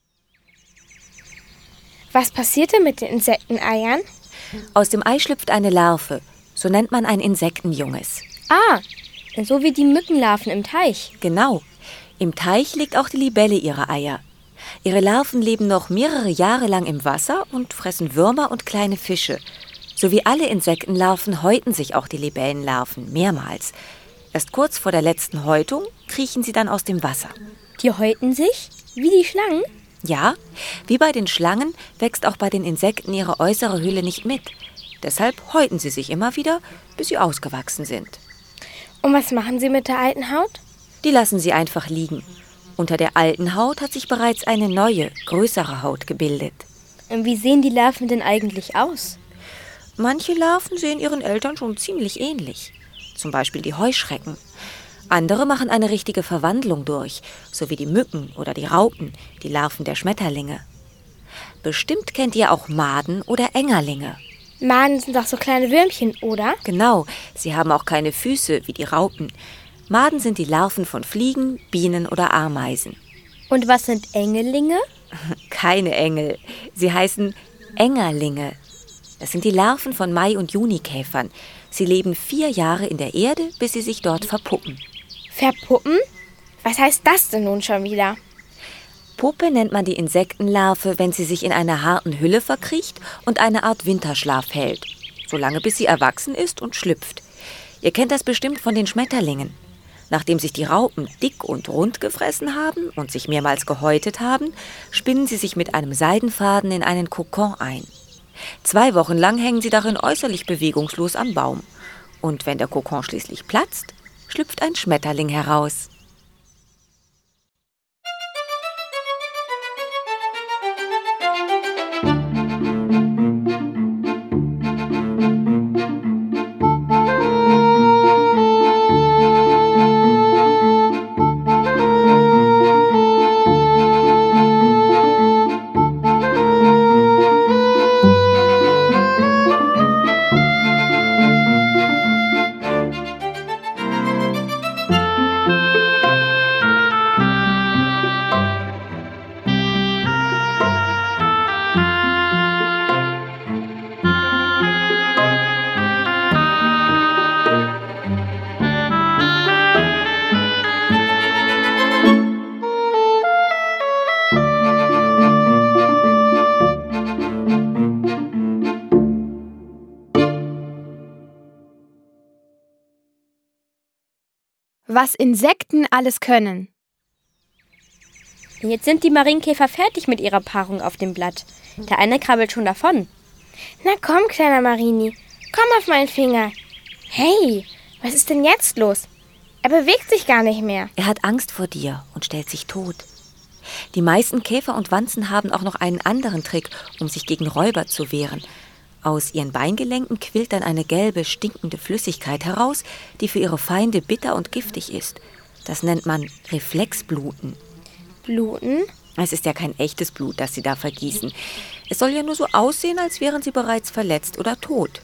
[SPEAKER 3] Was passierte mit den Insekteneiern?
[SPEAKER 1] Aus dem Ei schlüpft eine Larve. So nennt man ein Insektenjunges.
[SPEAKER 4] Ah, so wie die Mückenlarven im Teich.
[SPEAKER 1] Genau. Im Teich legt auch die Libelle ihre Eier. Ihre Larven leben noch mehrere Jahre lang im Wasser und fressen Würmer und kleine Fische. So wie alle Insektenlarven häuten sich auch die Libellenlarven mehrmals. Erst kurz vor der letzten Häutung kriechen sie dann aus dem Wasser.
[SPEAKER 4] Die häuten sich? Wie die Schlangen?
[SPEAKER 1] Ja, wie bei den Schlangen wächst auch bei den Insekten ihre äußere Hülle nicht mit. Deshalb häuten sie sich immer wieder, bis sie ausgewachsen sind.
[SPEAKER 3] Und was machen sie mit der alten Haut?
[SPEAKER 1] Die lassen sie einfach liegen. Unter der alten Haut hat sich bereits eine neue, größere Haut gebildet.
[SPEAKER 4] Und wie sehen die Larven denn eigentlich aus?
[SPEAKER 1] Manche Larven sehen ihren Eltern schon ziemlich ähnlich. Zum Beispiel die Heuschrecken. Andere machen eine richtige Verwandlung durch, so wie die Mücken oder die Raupen, die Larven der Schmetterlinge. Bestimmt kennt ihr auch Maden oder Engerlinge.
[SPEAKER 3] Maden sind doch so kleine Würmchen, oder?
[SPEAKER 1] Genau, sie haben auch keine Füße wie die Raupen. Maden sind die Larven von Fliegen, Bienen oder Ameisen.
[SPEAKER 4] Und was sind Engelinge?
[SPEAKER 1] Keine Engel, sie heißen Engerlinge. Das sind die Larven von Mai- und Junikäfern. Sie leben vier Jahre in der Erde, bis sie sich dort verpuppen.
[SPEAKER 3] Verpuppen? Was heißt das denn nun schon wieder?
[SPEAKER 1] Puppe nennt man die Insektenlarve, wenn sie sich in einer harten Hülle verkriecht und eine Art Winterschlaf hält. Solange bis sie erwachsen ist und schlüpft. Ihr kennt das bestimmt von den Schmetterlingen. Nachdem sich die Raupen dick und rund gefressen haben und sich mehrmals gehäutet haben, spinnen sie sich mit einem Seidenfaden in einen Kokon ein. Zwei Wochen lang hängen sie darin äußerlich bewegungslos am Baum. Und wenn der Kokon schließlich platzt, schlüpft ein Schmetterling heraus.
[SPEAKER 5] was Insekten alles können.
[SPEAKER 4] Jetzt sind die Marienkäfer fertig mit ihrer Paarung auf dem Blatt. Der eine krabbelt schon davon.
[SPEAKER 3] Na komm, kleiner Marini, komm auf meinen Finger. Hey, was ist denn jetzt los? Er bewegt sich gar nicht mehr.
[SPEAKER 1] Er hat Angst vor dir und stellt sich tot. Die meisten Käfer und Wanzen haben auch noch einen anderen Trick, um sich gegen Räuber zu wehren. Aus ihren Beingelenken quillt dann eine gelbe, stinkende Flüssigkeit heraus, die für ihre Feinde bitter und giftig ist. Das nennt man Reflexbluten.
[SPEAKER 3] Bluten?
[SPEAKER 1] Es ist ja kein echtes Blut, das sie da vergießen. Es soll ja nur so aussehen, als wären sie bereits verletzt oder tot.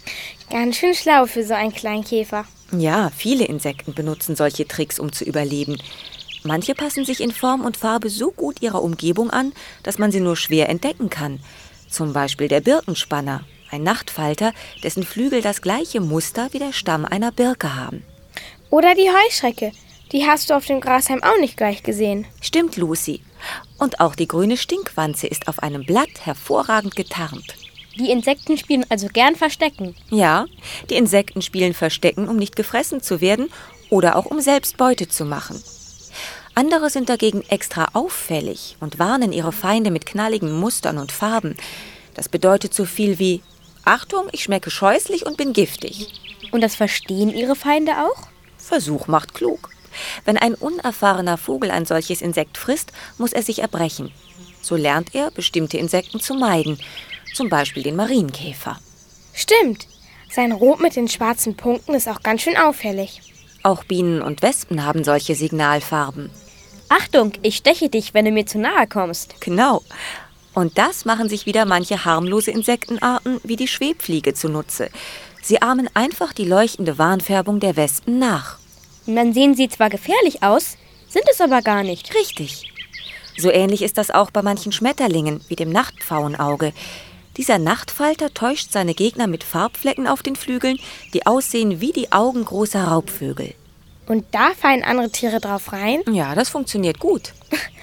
[SPEAKER 3] Ganz schön schlau für so einen kleinen Käfer.
[SPEAKER 1] Ja, viele Insekten benutzen solche Tricks, um zu überleben. Manche passen sich in Form und Farbe so gut ihrer Umgebung an, dass man sie nur schwer entdecken kann. Zum Beispiel der Birkenspanner, ein Nachtfalter, dessen Flügel das gleiche Muster wie der Stamm einer Birke haben.
[SPEAKER 3] Oder die Heuschrecke. Die hast du auf dem Grashalm auch nicht gleich gesehen.
[SPEAKER 1] Stimmt, Lucy. Und auch die grüne Stinkwanze ist auf einem Blatt hervorragend getarnt.
[SPEAKER 4] Die Insekten spielen also gern Verstecken.
[SPEAKER 1] Ja, die Insekten spielen Verstecken, um nicht gefressen zu werden oder auch um selbst Beute zu machen. Andere sind dagegen extra auffällig und warnen ihre Feinde mit knalligen Mustern und Farben. Das bedeutet so viel wie: Achtung, ich schmecke scheußlich und bin giftig.
[SPEAKER 4] Und das verstehen ihre Feinde auch?
[SPEAKER 1] Versuch macht klug. Wenn ein unerfahrener Vogel ein solches Insekt frisst, muss er sich erbrechen. So lernt er, bestimmte Insekten zu meiden, zum Beispiel den Marienkäfer.
[SPEAKER 3] Stimmt, sein Rot mit den schwarzen Punkten ist auch ganz schön auffällig.
[SPEAKER 1] Auch Bienen und Wespen haben solche Signalfarben.
[SPEAKER 4] Achtung, ich steche dich, wenn du mir zu nahe kommst.
[SPEAKER 1] Genau. Und das machen sich wieder manche harmlose Insektenarten wie die Schwebfliege zunutze. Sie ahmen einfach die leuchtende Warnfärbung der Wespen nach.
[SPEAKER 4] Und dann sehen sie zwar gefährlich aus, sind es aber gar nicht.
[SPEAKER 1] Richtig. So ähnlich ist das auch bei manchen Schmetterlingen, wie dem Nachtpfauenauge. Dieser Nachtfalter täuscht seine Gegner mit Farbflecken auf den Flügeln, die aussehen wie die Augen großer Raubvögel.
[SPEAKER 3] Und da fallen andere Tiere drauf rein?
[SPEAKER 1] Ja, das funktioniert gut.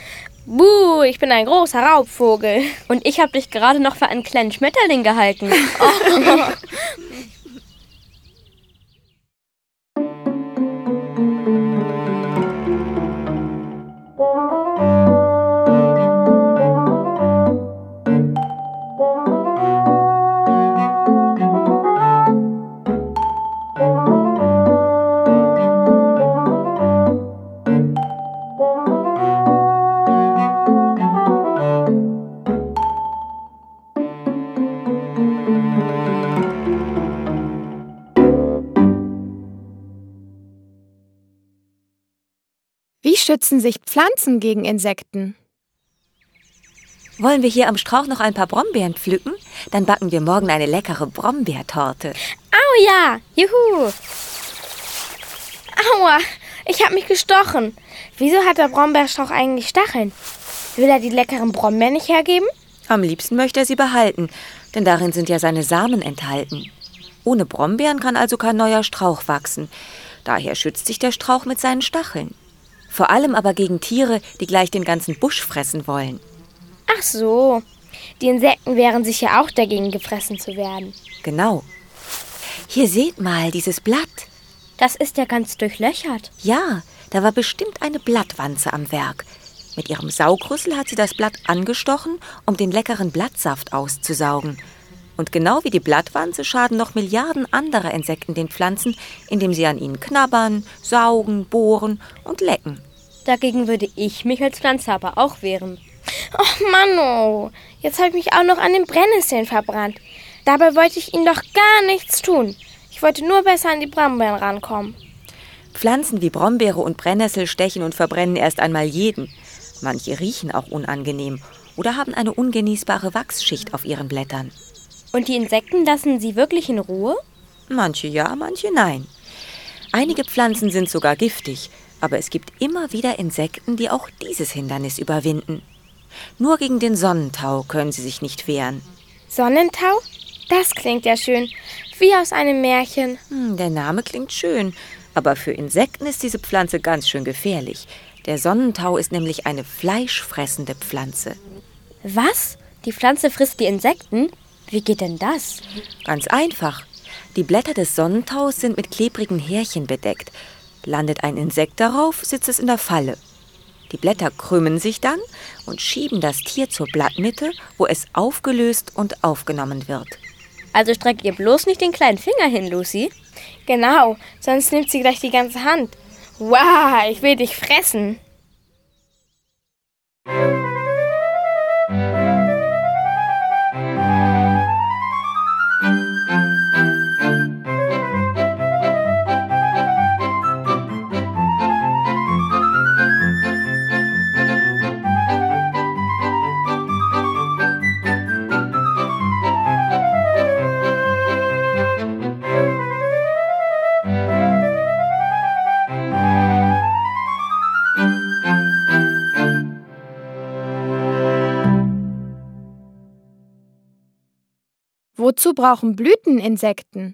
[SPEAKER 3] Buh, ich bin ein großer Raubvogel.
[SPEAKER 4] Und ich habe dich gerade noch für einen kleinen Schmetterling gehalten. Oh.
[SPEAKER 5] Wie schützen sich Pflanzen gegen Insekten?
[SPEAKER 1] Wollen wir hier am Strauch noch ein paar Brombeeren pflücken? Dann backen wir morgen eine leckere Brombeertorte.
[SPEAKER 3] Au ja, juhu. Aua, ich habe mich gestochen. Wieso hat der Brombeerstrauch eigentlich Stacheln? Will er die leckeren Brombeeren nicht hergeben?
[SPEAKER 1] Am liebsten möchte er sie behalten, denn darin sind ja seine Samen enthalten. Ohne Brombeeren kann also kein neuer Strauch wachsen. Daher schützt sich der Strauch mit seinen Stacheln. Vor allem aber gegen Tiere, die gleich den ganzen Busch fressen wollen.
[SPEAKER 3] Ach so, die Insekten wehren sich ja auch dagegen, gefressen zu werden.
[SPEAKER 1] Genau. Hier seht mal dieses Blatt.
[SPEAKER 4] Das ist ja ganz durchlöchert.
[SPEAKER 1] Ja, da war bestimmt eine Blattwanze am Werk. Mit ihrem Saugrüssel hat sie das Blatt angestochen, um den leckeren Blattsaft auszusaugen. Und genau wie die Blattwanze schaden noch Milliarden anderer Insekten den Pflanzen, indem sie an ihnen knabbern, saugen, bohren und lecken.
[SPEAKER 4] Dagegen würde ich mich als Pflanze aber auch wehren.
[SPEAKER 3] Och Mann, oh. Jetzt habe ich mich auch noch an den Brennnesseln verbrannt. Dabei wollte ich ihnen doch gar nichts tun. Ich wollte nur besser an die Brombeeren rankommen.
[SPEAKER 1] Pflanzen wie Brombeere und Brennnessel stechen und verbrennen erst einmal jeden. Manche riechen auch unangenehm oder haben eine ungenießbare Wachsschicht auf ihren Blättern.
[SPEAKER 4] Und die Insekten lassen sie wirklich in Ruhe?
[SPEAKER 1] Manche ja, manche nein. Einige Pflanzen sind sogar giftig, aber es gibt immer wieder Insekten, die auch dieses Hindernis überwinden. Nur gegen den Sonnentau können sie sich nicht wehren.
[SPEAKER 3] Sonnentau? Das klingt ja schön, wie aus einem Märchen.
[SPEAKER 1] Hm, der Name klingt schön, aber für Insekten ist diese Pflanze ganz schön gefährlich. Der Sonnentau ist nämlich eine fleischfressende Pflanze.
[SPEAKER 4] Was? Die Pflanze frisst die Insekten? Wie geht denn das?
[SPEAKER 1] Ganz einfach. Die Blätter des Sonnentaus sind mit klebrigen Härchen bedeckt. Landet ein Insekt darauf, sitzt es in der Falle. Die Blätter krümmen sich dann und schieben das Tier zur Blattmitte, wo es aufgelöst und aufgenommen wird.
[SPEAKER 4] Also streck ihr bloß nicht den kleinen Finger hin, Lucy.
[SPEAKER 3] Genau, sonst nimmt sie gleich die ganze Hand. Wow, ich will dich fressen.
[SPEAKER 5] Wozu brauchen Blüten Insekten?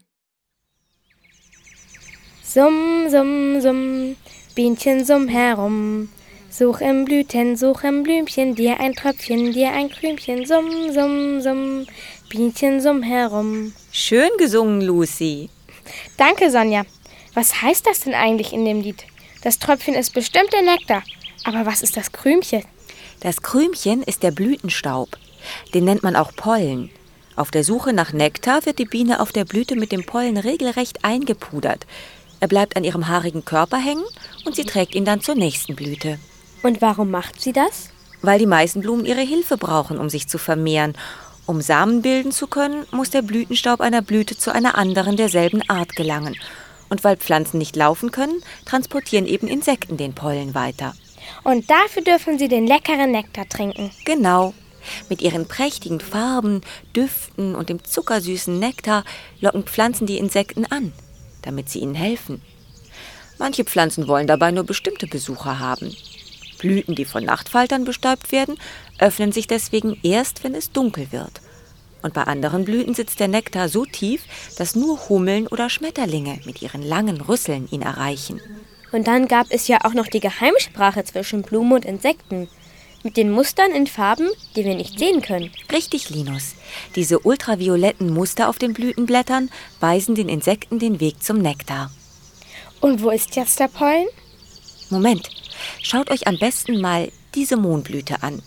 [SPEAKER 3] Summ, summ, summ, Bienchen summ herum. Such im Blüten, such im Blümchen, dir ein Tröpfchen, dir ein Krümchen. Summ, summ, summ, Bienchen summ herum.
[SPEAKER 1] Schön gesungen, Lucy.
[SPEAKER 3] Danke, Sonja. Was heißt das denn eigentlich in dem Lied? Das Tröpfchen ist bestimmt der Nektar. Aber was ist das Krümchen?
[SPEAKER 1] Das Krümchen ist der Blütenstaub. Den nennt man auch Pollen. Auf der Suche nach Nektar wird die Biene auf der Blüte mit dem Pollen regelrecht eingepudert. Er bleibt an ihrem haarigen Körper hängen und sie trägt ihn dann zur nächsten Blüte.
[SPEAKER 4] Und warum macht sie das?
[SPEAKER 1] Weil die meisten Blumen ihre Hilfe brauchen, um sich zu vermehren. Um Samen bilden zu können, muss der Blütenstaub einer Blüte zu einer anderen derselben Art gelangen. Und weil Pflanzen nicht laufen können, transportieren eben Insekten den Pollen weiter.
[SPEAKER 3] Und dafür dürfen sie den leckeren Nektar trinken.
[SPEAKER 1] Genau. Mit ihren prächtigen Farben, Düften und dem zuckersüßen Nektar locken Pflanzen die Insekten an, damit sie ihnen helfen. Manche Pflanzen wollen dabei nur bestimmte Besucher haben. Blüten, die von Nachtfaltern bestäubt werden, öffnen sich deswegen erst, wenn es dunkel wird. Und bei anderen Blüten sitzt der Nektar so tief, dass nur Hummeln oder Schmetterlinge mit ihren langen Rüsseln ihn erreichen.
[SPEAKER 4] Und dann gab es ja auch noch die Geheimsprache zwischen Blumen und Insekten. Mit den Mustern in Farben, die wir nicht sehen können.
[SPEAKER 1] Richtig, Linus. Diese ultravioletten Muster auf den Blütenblättern weisen den Insekten den Weg zum Nektar.
[SPEAKER 3] Und wo ist jetzt der Pollen?
[SPEAKER 1] Moment, schaut euch am besten mal diese Mohnblüte an.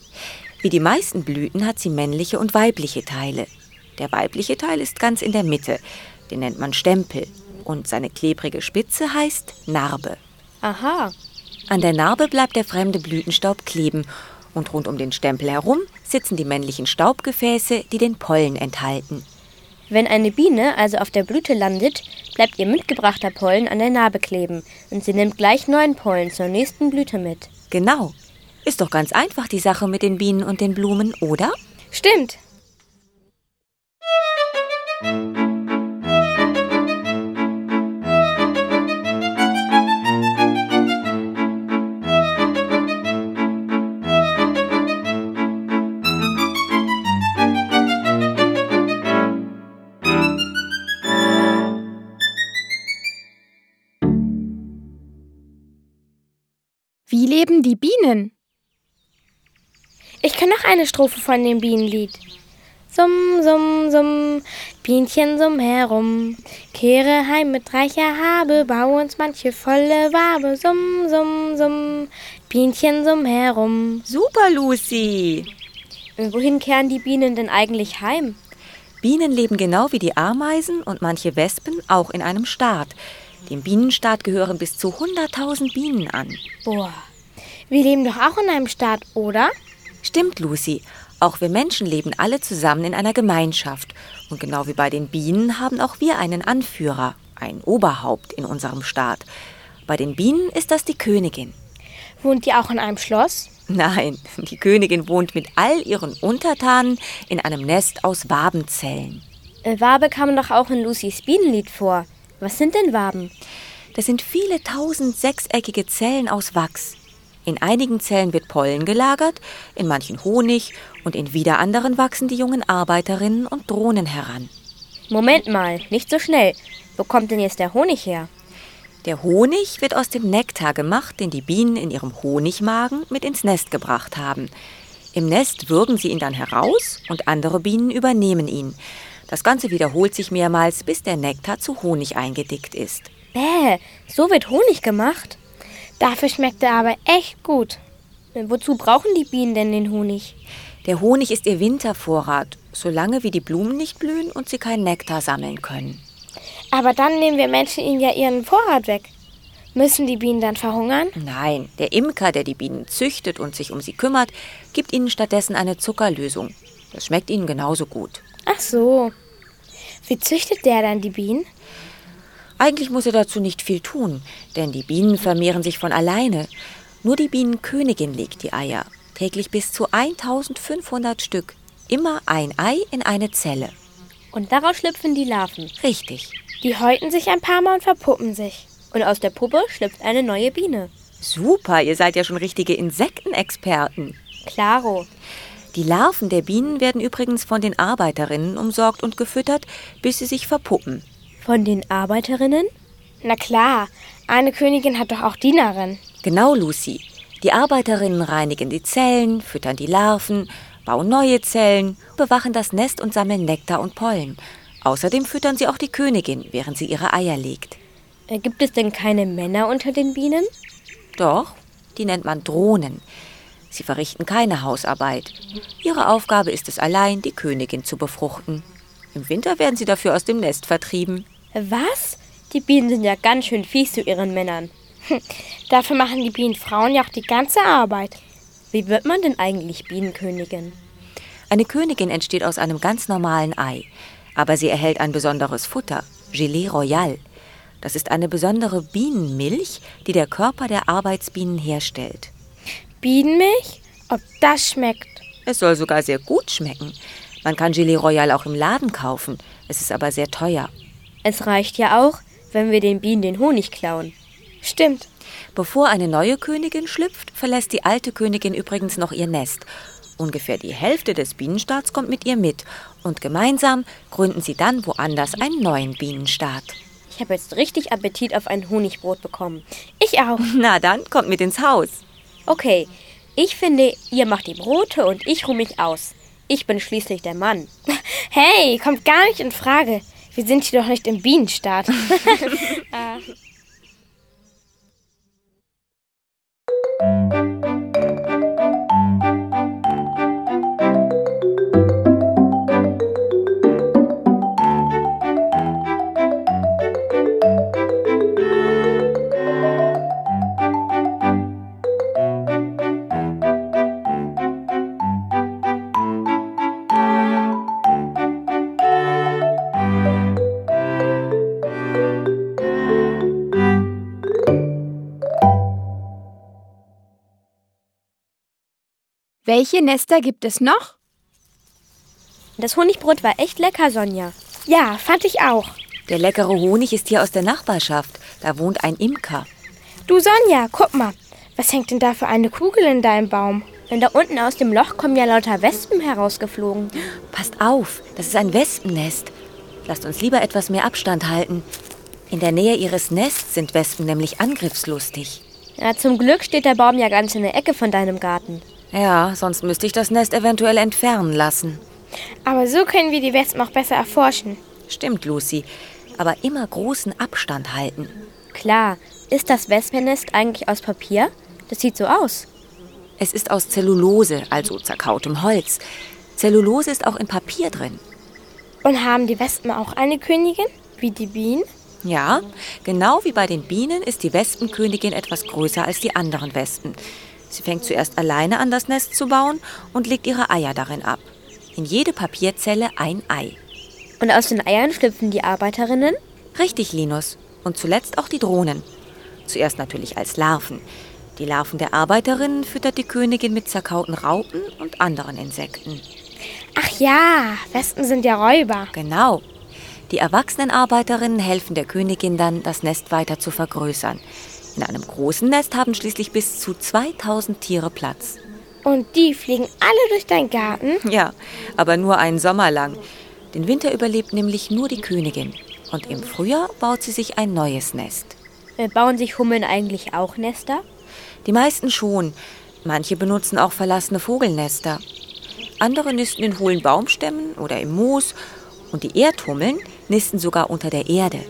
[SPEAKER 1] Wie die meisten Blüten hat sie männliche und weibliche Teile. Der weibliche Teil ist ganz in der Mitte. Den nennt man Stempel. Und seine klebrige Spitze heißt Narbe.
[SPEAKER 4] Aha.
[SPEAKER 1] An der Narbe bleibt der fremde Blütenstaub kleben und rund um den Stempel herum sitzen die männlichen Staubgefäße, die den Pollen enthalten.
[SPEAKER 4] Wenn eine Biene also auf der Blüte landet, bleibt ihr mitgebrachter Pollen an der Narbe kleben und sie nimmt gleich neuen Pollen zur nächsten Blüte mit.
[SPEAKER 1] Genau. Ist doch ganz einfach die Sache mit den Bienen und den Blumen, oder?
[SPEAKER 3] Stimmt.
[SPEAKER 5] Wie leben die Bienen?
[SPEAKER 3] Ich kann noch eine Strophe von dem Bienenlied. Summ, summ, summ, Bienchen summ herum, kehre heim mit reicher Habe, bau uns manche volle Wabe. Summ, summ, summ, Bienchen summ herum.
[SPEAKER 1] Super, Lucy!
[SPEAKER 4] Und wohin kehren die Bienen denn eigentlich heim?
[SPEAKER 1] Bienen leben genau wie die Ameisen und manche Wespen auch in einem Staat. Dem Bienenstaat gehören bis zu hunderttausend Bienen an.
[SPEAKER 3] Boah, wir leben doch auch in einem Staat, oder?
[SPEAKER 1] Stimmt, Lucy. Auch wir Menschen leben alle zusammen in einer Gemeinschaft. Und genau wie bei den Bienen haben auch wir einen Anführer, ein Oberhaupt in unserem Staat. Bei den Bienen ist das die Königin.
[SPEAKER 3] Wohnt die auch in einem Schloss?
[SPEAKER 1] Nein, die Königin wohnt mit all ihren Untertanen in einem Nest aus Wabenzellen.
[SPEAKER 4] Äh, Wabe kam doch auch in Lucys Bienenlied vor. Was sind denn Waben?
[SPEAKER 1] Das sind viele tausend sechseckige Zellen aus Wachs. In einigen Zellen wird Pollen gelagert, in manchen Honig und in wieder anderen wachsen die jungen Arbeiterinnen und Drohnen heran.
[SPEAKER 4] Moment mal, nicht so schnell. Wo kommt denn jetzt der Honig her?
[SPEAKER 1] Der Honig wird aus dem Nektar gemacht, den die Bienen in ihrem Honigmagen mit ins Nest gebracht haben. Im Nest würgen sie ihn dann heraus und andere Bienen übernehmen ihn. Das Ganze wiederholt sich mehrmals, bis der Nektar zu Honig eingedickt ist.
[SPEAKER 4] Bäh, so wird Honig gemacht.
[SPEAKER 3] Dafür schmeckt er aber echt gut.
[SPEAKER 4] Wozu brauchen die Bienen denn den Honig?
[SPEAKER 1] Der Honig ist ihr Wintervorrat, solange wie die Blumen nicht blühen und sie keinen Nektar sammeln können.
[SPEAKER 3] Aber dann nehmen wir Menschen ihnen ja ihren Vorrat weg. Müssen die Bienen dann verhungern?
[SPEAKER 1] Nein, der Imker, der die Bienen züchtet und sich um sie kümmert, gibt ihnen stattdessen eine Zuckerlösung. Das schmeckt ihnen genauso gut.
[SPEAKER 3] Ach so. Wie züchtet der dann die Bienen?
[SPEAKER 1] Eigentlich muss er dazu nicht viel tun, denn die Bienen vermehren sich von alleine. Nur die Bienenkönigin legt die Eier, täglich bis zu eintausendfünfhundert Stück. Immer ein Ei in eine Zelle.
[SPEAKER 4] Und daraus schlüpfen die Larven.
[SPEAKER 1] Richtig.
[SPEAKER 3] Die häuten sich ein paar Mal und verpuppen sich.
[SPEAKER 4] Und aus der Puppe schlüpft eine neue Biene.
[SPEAKER 1] Super, ihr seid ja schon richtige Insektenexperten.
[SPEAKER 4] Klaro.
[SPEAKER 1] Die Larven der Bienen werden übrigens von den Arbeiterinnen umsorgt und gefüttert, bis sie sich verpuppen.
[SPEAKER 4] Von den Arbeiterinnen?
[SPEAKER 3] Na klar, eine Königin hat doch auch Dienerinnen.
[SPEAKER 1] Genau, Lucy. Die Arbeiterinnen reinigen die Zellen, füttern die Larven, bauen neue Zellen, bewachen das Nest und sammeln Nektar und Pollen. Außerdem füttern sie auch die Königin, während sie ihre Eier legt.
[SPEAKER 4] Äh, gibt es denn keine Männer unter den Bienen?
[SPEAKER 1] Doch, die nennt man Drohnen. Sie verrichten keine Hausarbeit. Ihre Aufgabe ist es allein, die Königin zu befruchten. Im Winter werden sie dafür aus dem Nest vertrieben.
[SPEAKER 4] Was? Die Bienen sind ja ganz schön fies zu ihren Männern.
[SPEAKER 3] Hm, dafür machen die Bienenfrauen ja auch die ganze Arbeit.
[SPEAKER 4] Wie wird man denn eigentlich Bienenkönigin?
[SPEAKER 1] Eine Königin entsteht aus einem ganz normalen Ei. Aber sie erhält ein besonderes Futter, Gelée Royal. Das ist eine besondere Bienenmilch, die der Körper der Arbeitsbienen herstellt.
[SPEAKER 3] Bienenmilch? Ob das schmeckt?
[SPEAKER 1] Es soll sogar sehr gut schmecken. Man kann Gelée Royal auch im Laden kaufen. Es ist aber sehr teuer.
[SPEAKER 4] Es reicht ja auch, wenn wir den Bienen den Honig klauen.
[SPEAKER 3] Stimmt.
[SPEAKER 1] Bevor eine neue Königin schlüpft, verlässt die alte Königin übrigens noch ihr Nest. Ungefähr die Hälfte des Bienenstaats kommt mit ihr mit. Und gemeinsam gründen sie dann woanders einen neuen Bienenstaat.
[SPEAKER 4] Ich habe jetzt richtig Appetit auf ein Honigbrot bekommen.
[SPEAKER 3] Ich auch.
[SPEAKER 1] Na dann, kommt mit ins Haus.
[SPEAKER 4] Okay, ich finde, ihr macht die Brote und ich ruhe mich aus. Ich bin schließlich der Mann.
[SPEAKER 3] Hey, kommt gar nicht in Frage. Wir sind hier doch nicht im Bienenstaat.
[SPEAKER 5] Welche Nester gibt es noch?
[SPEAKER 4] Das Honigbrot war echt lecker, Sonja.
[SPEAKER 3] Ja, fand ich auch.
[SPEAKER 1] Der leckere Honig ist hier aus der Nachbarschaft. Da wohnt ein Imker.
[SPEAKER 3] Du Sonja, guck mal. Was hängt denn da für eine Kugel in deinem Baum?
[SPEAKER 4] Denn da unten aus dem Loch kommen ja lauter Wespen herausgeflogen.
[SPEAKER 1] Passt auf, das ist ein Wespennest. Lasst uns lieber etwas mehr Abstand halten. In der Nähe ihres Nests sind Wespen nämlich angriffslustig.
[SPEAKER 4] Ja, zum Glück steht der Baum ja ganz in der Ecke von deinem Garten.
[SPEAKER 1] Ja, sonst müsste ich das Nest eventuell entfernen lassen.
[SPEAKER 3] Aber so können wir die Wespen auch besser erforschen.
[SPEAKER 1] Stimmt, Lucy. Aber immer großen Abstand halten.
[SPEAKER 4] Klar. Ist das Wespennest eigentlich aus Papier? Das sieht so aus.
[SPEAKER 1] Es ist aus Zellulose, also zerkautem Holz. Zellulose ist auch in Papier drin.
[SPEAKER 3] Und haben die Wespen auch eine Königin, wie die Bienen?
[SPEAKER 1] Ja, genau wie bei den Bienen ist die Wespenkönigin etwas größer als die anderen Wespen. Sie fängt zuerst alleine an, das Nest zu bauen und legt ihre Eier darin ab. In jede Papierzelle ein Ei.
[SPEAKER 4] Und aus den Eiern schlüpfen die Arbeiterinnen?
[SPEAKER 1] Richtig, Linus. Und zuletzt auch die Drohnen. Zuerst natürlich als Larven. Die Larven der Arbeiterinnen füttert die Königin mit zerkauten Raupen und anderen Insekten.
[SPEAKER 3] Ach ja, Wespen sind ja Räuber.
[SPEAKER 1] Genau. Die erwachsenen Arbeiterinnen helfen der Königin dann, das Nest weiter zu vergrößern. In einem großen Nest haben schließlich bis zu zweitausend Tiere Platz.
[SPEAKER 3] Und die fliegen alle durch deinen Garten?
[SPEAKER 1] Ja, aber nur einen Sommer lang. Den Winter überlebt nämlich nur die Königin. Und im Frühjahr baut sie sich ein neues Nest.
[SPEAKER 4] Bauen sich Hummeln eigentlich auch Nester?
[SPEAKER 1] Die meisten schon. Manche benutzen auch verlassene Vogelnester. Andere nisten in hohlen Baumstämmen oder im Moos. Und die Erdhummeln nisten sogar unter der Erde.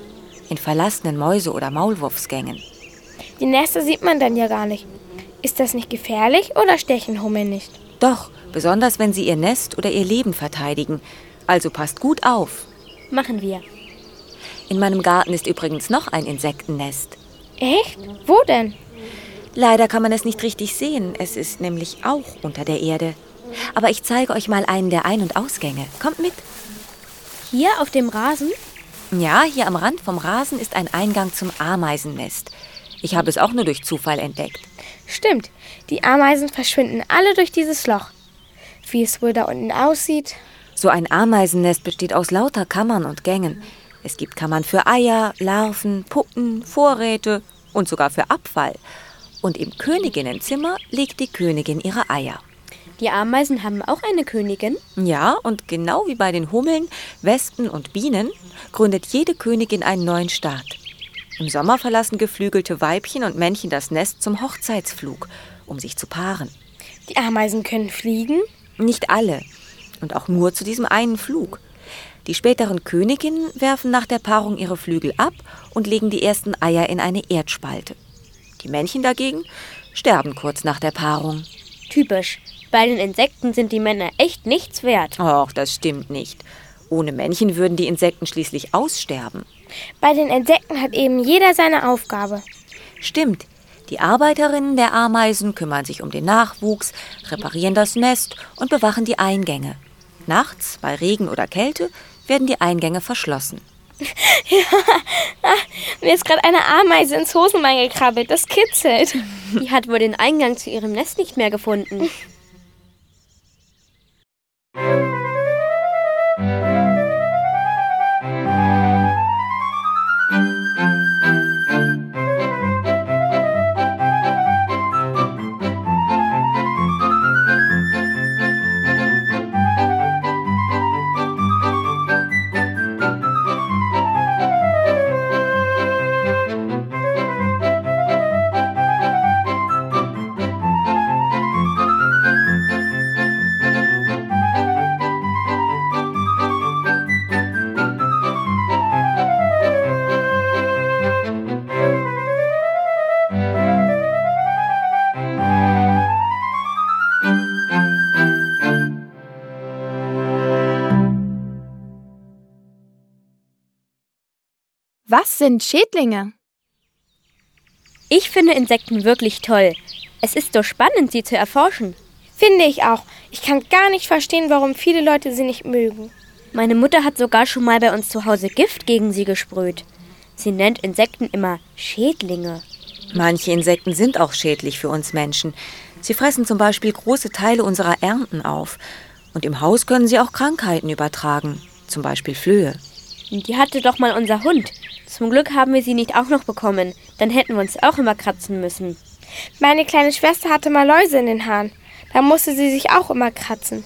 [SPEAKER 1] in verlassenen Mäuse- oder Maulwurfsgängen.
[SPEAKER 3] Die Nester sieht man dann ja gar nicht. Ist das nicht gefährlich oder stechen Hummeln nicht?
[SPEAKER 1] Doch, besonders wenn sie ihr Nest oder ihr Leben verteidigen. Also passt gut auf.
[SPEAKER 4] Machen wir.
[SPEAKER 1] In meinem Garten ist übrigens noch ein Insektennest.
[SPEAKER 3] Echt? Wo denn?
[SPEAKER 1] Leider kann man es nicht richtig sehen. Es ist nämlich auch unter der Erde. Aber ich zeige euch mal einen der Ein- und Ausgänge. Kommt mit.
[SPEAKER 4] Hier auf dem Rasen?
[SPEAKER 1] Ja, hier am Rand vom Rasen ist ein Eingang zum Ameisennest. Ich habe es auch nur durch Zufall entdeckt.
[SPEAKER 3] Stimmt, die Ameisen verschwinden alle durch dieses Loch. Wie es wohl da unten aussieht?
[SPEAKER 1] So ein Ameisennest besteht aus lauter Kammern und Gängen. Es gibt Kammern für Eier, Larven, Puppen, Vorräte und sogar für Abfall. Und im Königinnenzimmer legt die Königin ihre Eier.
[SPEAKER 4] Die Ameisen haben auch eine Königin?
[SPEAKER 1] Ja, und genau wie bei den Hummeln, Wespen und Bienen gründet jede Königin einen neuen Staat. Im Sommer verlassen geflügelte Weibchen und Männchen das Nest zum Hochzeitsflug, um sich zu paaren.
[SPEAKER 3] Die Ameisen können fliegen?
[SPEAKER 1] Nicht alle. Und auch nur zu diesem einen Flug. Die späteren Königinnen werfen nach der Paarung ihre Flügel ab und legen die ersten Eier in eine Erdspalte. Die Männchen dagegen sterben kurz nach der Paarung.
[SPEAKER 4] Typisch. Bei den Insekten sind die Männer echt nichts wert.
[SPEAKER 1] Och, das stimmt nicht. Ohne Männchen würden die Insekten schließlich aussterben.
[SPEAKER 3] Bei den Insekten hat eben jeder seine Aufgabe.
[SPEAKER 1] Stimmt. Die Arbeiterinnen der Ameisen kümmern sich um den Nachwuchs, reparieren das Nest und bewachen die Eingänge. Nachts, bei Regen oder Kälte, werden die Eingänge verschlossen.
[SPEAKER 3] Ja, mir ist gerade eine Ameise ins Hosenbein gekrabbelt. Das kitzelt.
[SPEAKER 4] Die hat wohl den Eingang zu ihrem Nest nicht mehr gefunden.
[SPEAKER 5] Was sind Schädlinge?
[SPEAKER 4] Ich finde Insekten wirklich toll. Es ist so spannend, sie zu erforschen.
[SPEAKER 3] Finde ich auch. Ich kann gar nicht verstehen, warum viele Leute sie nicht mögen.
[SPEAKER 4] Meine Mutter hat sogar schon mal bei uns zu Hause Gift gegen sie gesprüht. Sie nennt Insekten immer Schädlinge.
[SPEAKER 1] Manche Insekten sind auch schädlich für uns Menschen. Sie fressen zum Beispiel große Teile unserer Ernten auf. Und im Haus können sie auch Krankheiten übertragen, zum Beispiel Flöhe.
[SPEAKER 4] Die hatte doch mal unser Hund. Zum Glück haben wir sie nicht auch noch bekommen. Dann hätten wir uns auch immer kratzen müssen.
[SPEAKER 3] Meine kleine Schwester hatte mal Läuse in den Haaren. Da musste sie sich auch immer kratzen.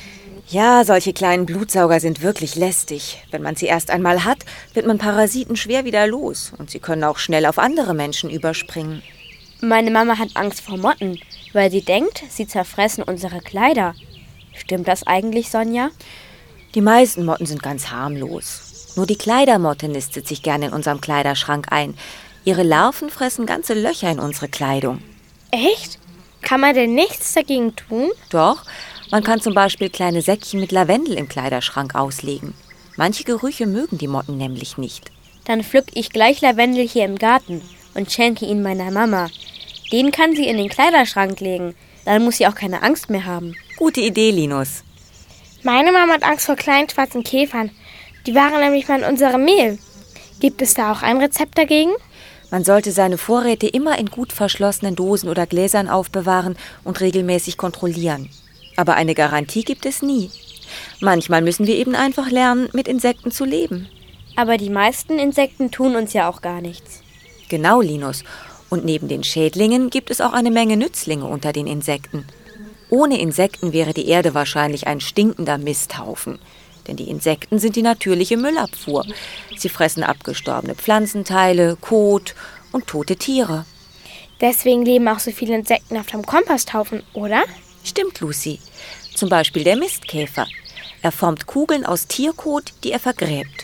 [SPEAKER 1] Ja, solche kleinen Blutsauger sind wirklich lästig. Wenn man sie erst einmal hat, wird man Parasiten schwer wieder los. Und sie können auch schnell auf andere Menschen überspringen.
[SPEAKER 4] Meine Mama hat Angst vor Motten, weil sie denkt, sie zerfressen unsere Kleider. Stimmt das eigentlich, Sonja?
[SPEAKER 1] Die meisten Motten sind ganz harmlos. Nur die Kleidermotte nistet sich gerne in unserem Kleiderschrank ein. Ihre Larven fressen ganze Löcher in unsere Kleidung.
[SPEAKER 3] Echt? Kann man denn nichts dagegen tun?
[SPEAKER 1] Doch, man kann zum Beispiel kleine Säckchen mit Lavendel im Kleiderschrank auslegen. Manche Gerüche mögen die Motten nämlich nicht.
[SPEAKER 4] Dann pflück ich gleich Lavendel hier im Garten und schenke ihn meiner Mama. Den kann sie in den Kleiderschrank legen. Dann muss sie auch keine Angst mehr haben.
[SPEAKER 1] Gute Idee, Linus.
[SPEAKER 3] Meine Mama hat Angst vor kleinen schwarzen Käfern. Die waren nämlich mal in unserem Mehl. Gibt es da auch ein Rezept dagegen?
[SPEAKER 1] Man sollte seine Vorräte immer in gut verschlossenen Dosen oder Gläsern aufbewahren und regelmäßig kontrollieren. Aber eine Garantie gibt es nie. Manchmal müssen wir eben einfach lernen, mit Insekten zu leben.
[SPEAKER 4] Aber die meisten Insekten tun uns ja auch gar nichts.
[SPEAKER 1] Genau, Linus. Und neben den Schädlingen gibt es auch eine Menge Nützlinge unter den Insekten. Ohne Insekten wäre die Erde wahrscheinlich ein stinkender Misthaufen. Denn die Insekten sind die natürliche Müllabfuhr. Sie fressen abgestorbene Pflanzenteile, Kot und tote Tiere.
[SPEAKER 3] Deswegen leben auch so viele Insekten auf dem Komposthaufen, oder?
[SPEAKER 1] Stimmt, Lucy. Zum Beispiel der Mistkäfer. Er formt Kugeln aus Tierkot, die er vergräbt.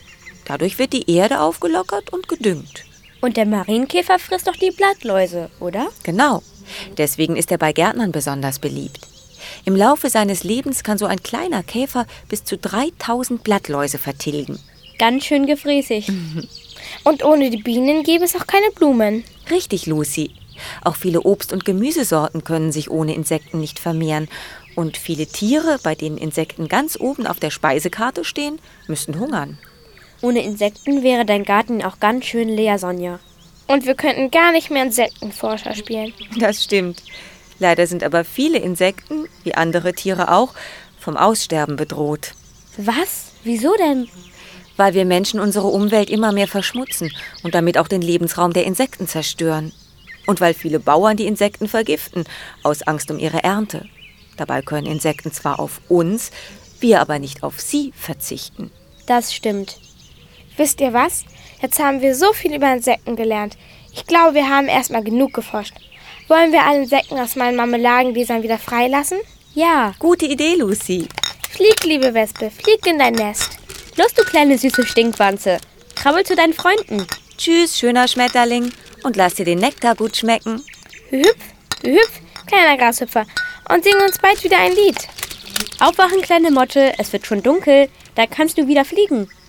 [SPEAKER 1] Dadurch wird die Erde aufgelockert und gedüngt.
[SPEAKER 4] Und der Marienkäfer frisst doch die Blattläuse, oder?
[SPEAKER 1] Genau. Deswegen ist er bei Gärtnern besonders beliebt. Im Laufe seines Lebens kann so ein kleiner Käfer bis zu dreitausend Blattläuse vertilgen.
[SPEAKER 4] Ganz schön gefräßig.
[SPEAKER 3] Und ohne die Bienen gäbe es auch keine Blumen.
[SPEAKER 1] Richtig, Lucy. Auch viele Obst- und Gemüsesorten können sich ohne Insekten nicht vermehren. Und viele Tiere, bei denen Insekten ganz oben auf der Speisekarte stehen, müssten hungern.
[SPEAKER 4] Ohne Insekten wäre dein Garten auch ganz schön leer, Sonja.
[SPEAKER 3] Und wir könnten gar nicht mehr Insektenforscher spielen.
[SPEAKER 1] Das stimmt. Leider sind aber viele Insekten, wie andere Tiere auch, vom Aussterben bedroht.
[SPEAKER 4] Was? Wieso denn?
[SPEAKER 1] Weil wir Menschen unsere Umwelt immer mehr verschmutzen und damit auch den Lebensraum der Insekten zerstören. Und weil viele Bauern die Insekten vergiften, aus Angst um ihre Ernte. Dabei können Insekten zwar auf uns, wir aber nicht auf sie verzichten.
[SPEAKER 4] Das stimmt.
[SPEAKER 3] Wisst ihr was? Jetzt haben wir so viel über Insekten gelernt. Ich glaube, wir haben erstmal genug geforscht. Wollen wir alle Insekten aus meinen Marmeladengläsern wieder freilassen?
[SPEAKER 4] Ja.
[SPEAKER 1] Gute Idee, Lucy.
[SPEAKER 3] Flieg, liebe Wespe, flieg in dein Nest.
[SPEAKER 4] Los, du kleine süße Stinkwanze. Krabbel zu deinen Freunden.
[SPEAKER 1] Tschüss, schöner Schmetterling. Und lass dir den Nektar gut schmecken.
[SPEAKER 3] Hüpf, hüpf, kleiner Grashüpfer. Und sing uns bald wieder ein Lied.
[SPEAKER 4] Aufwachen, kleine Motte, es wird schon dunkel. Da kannst du wieder fliegen.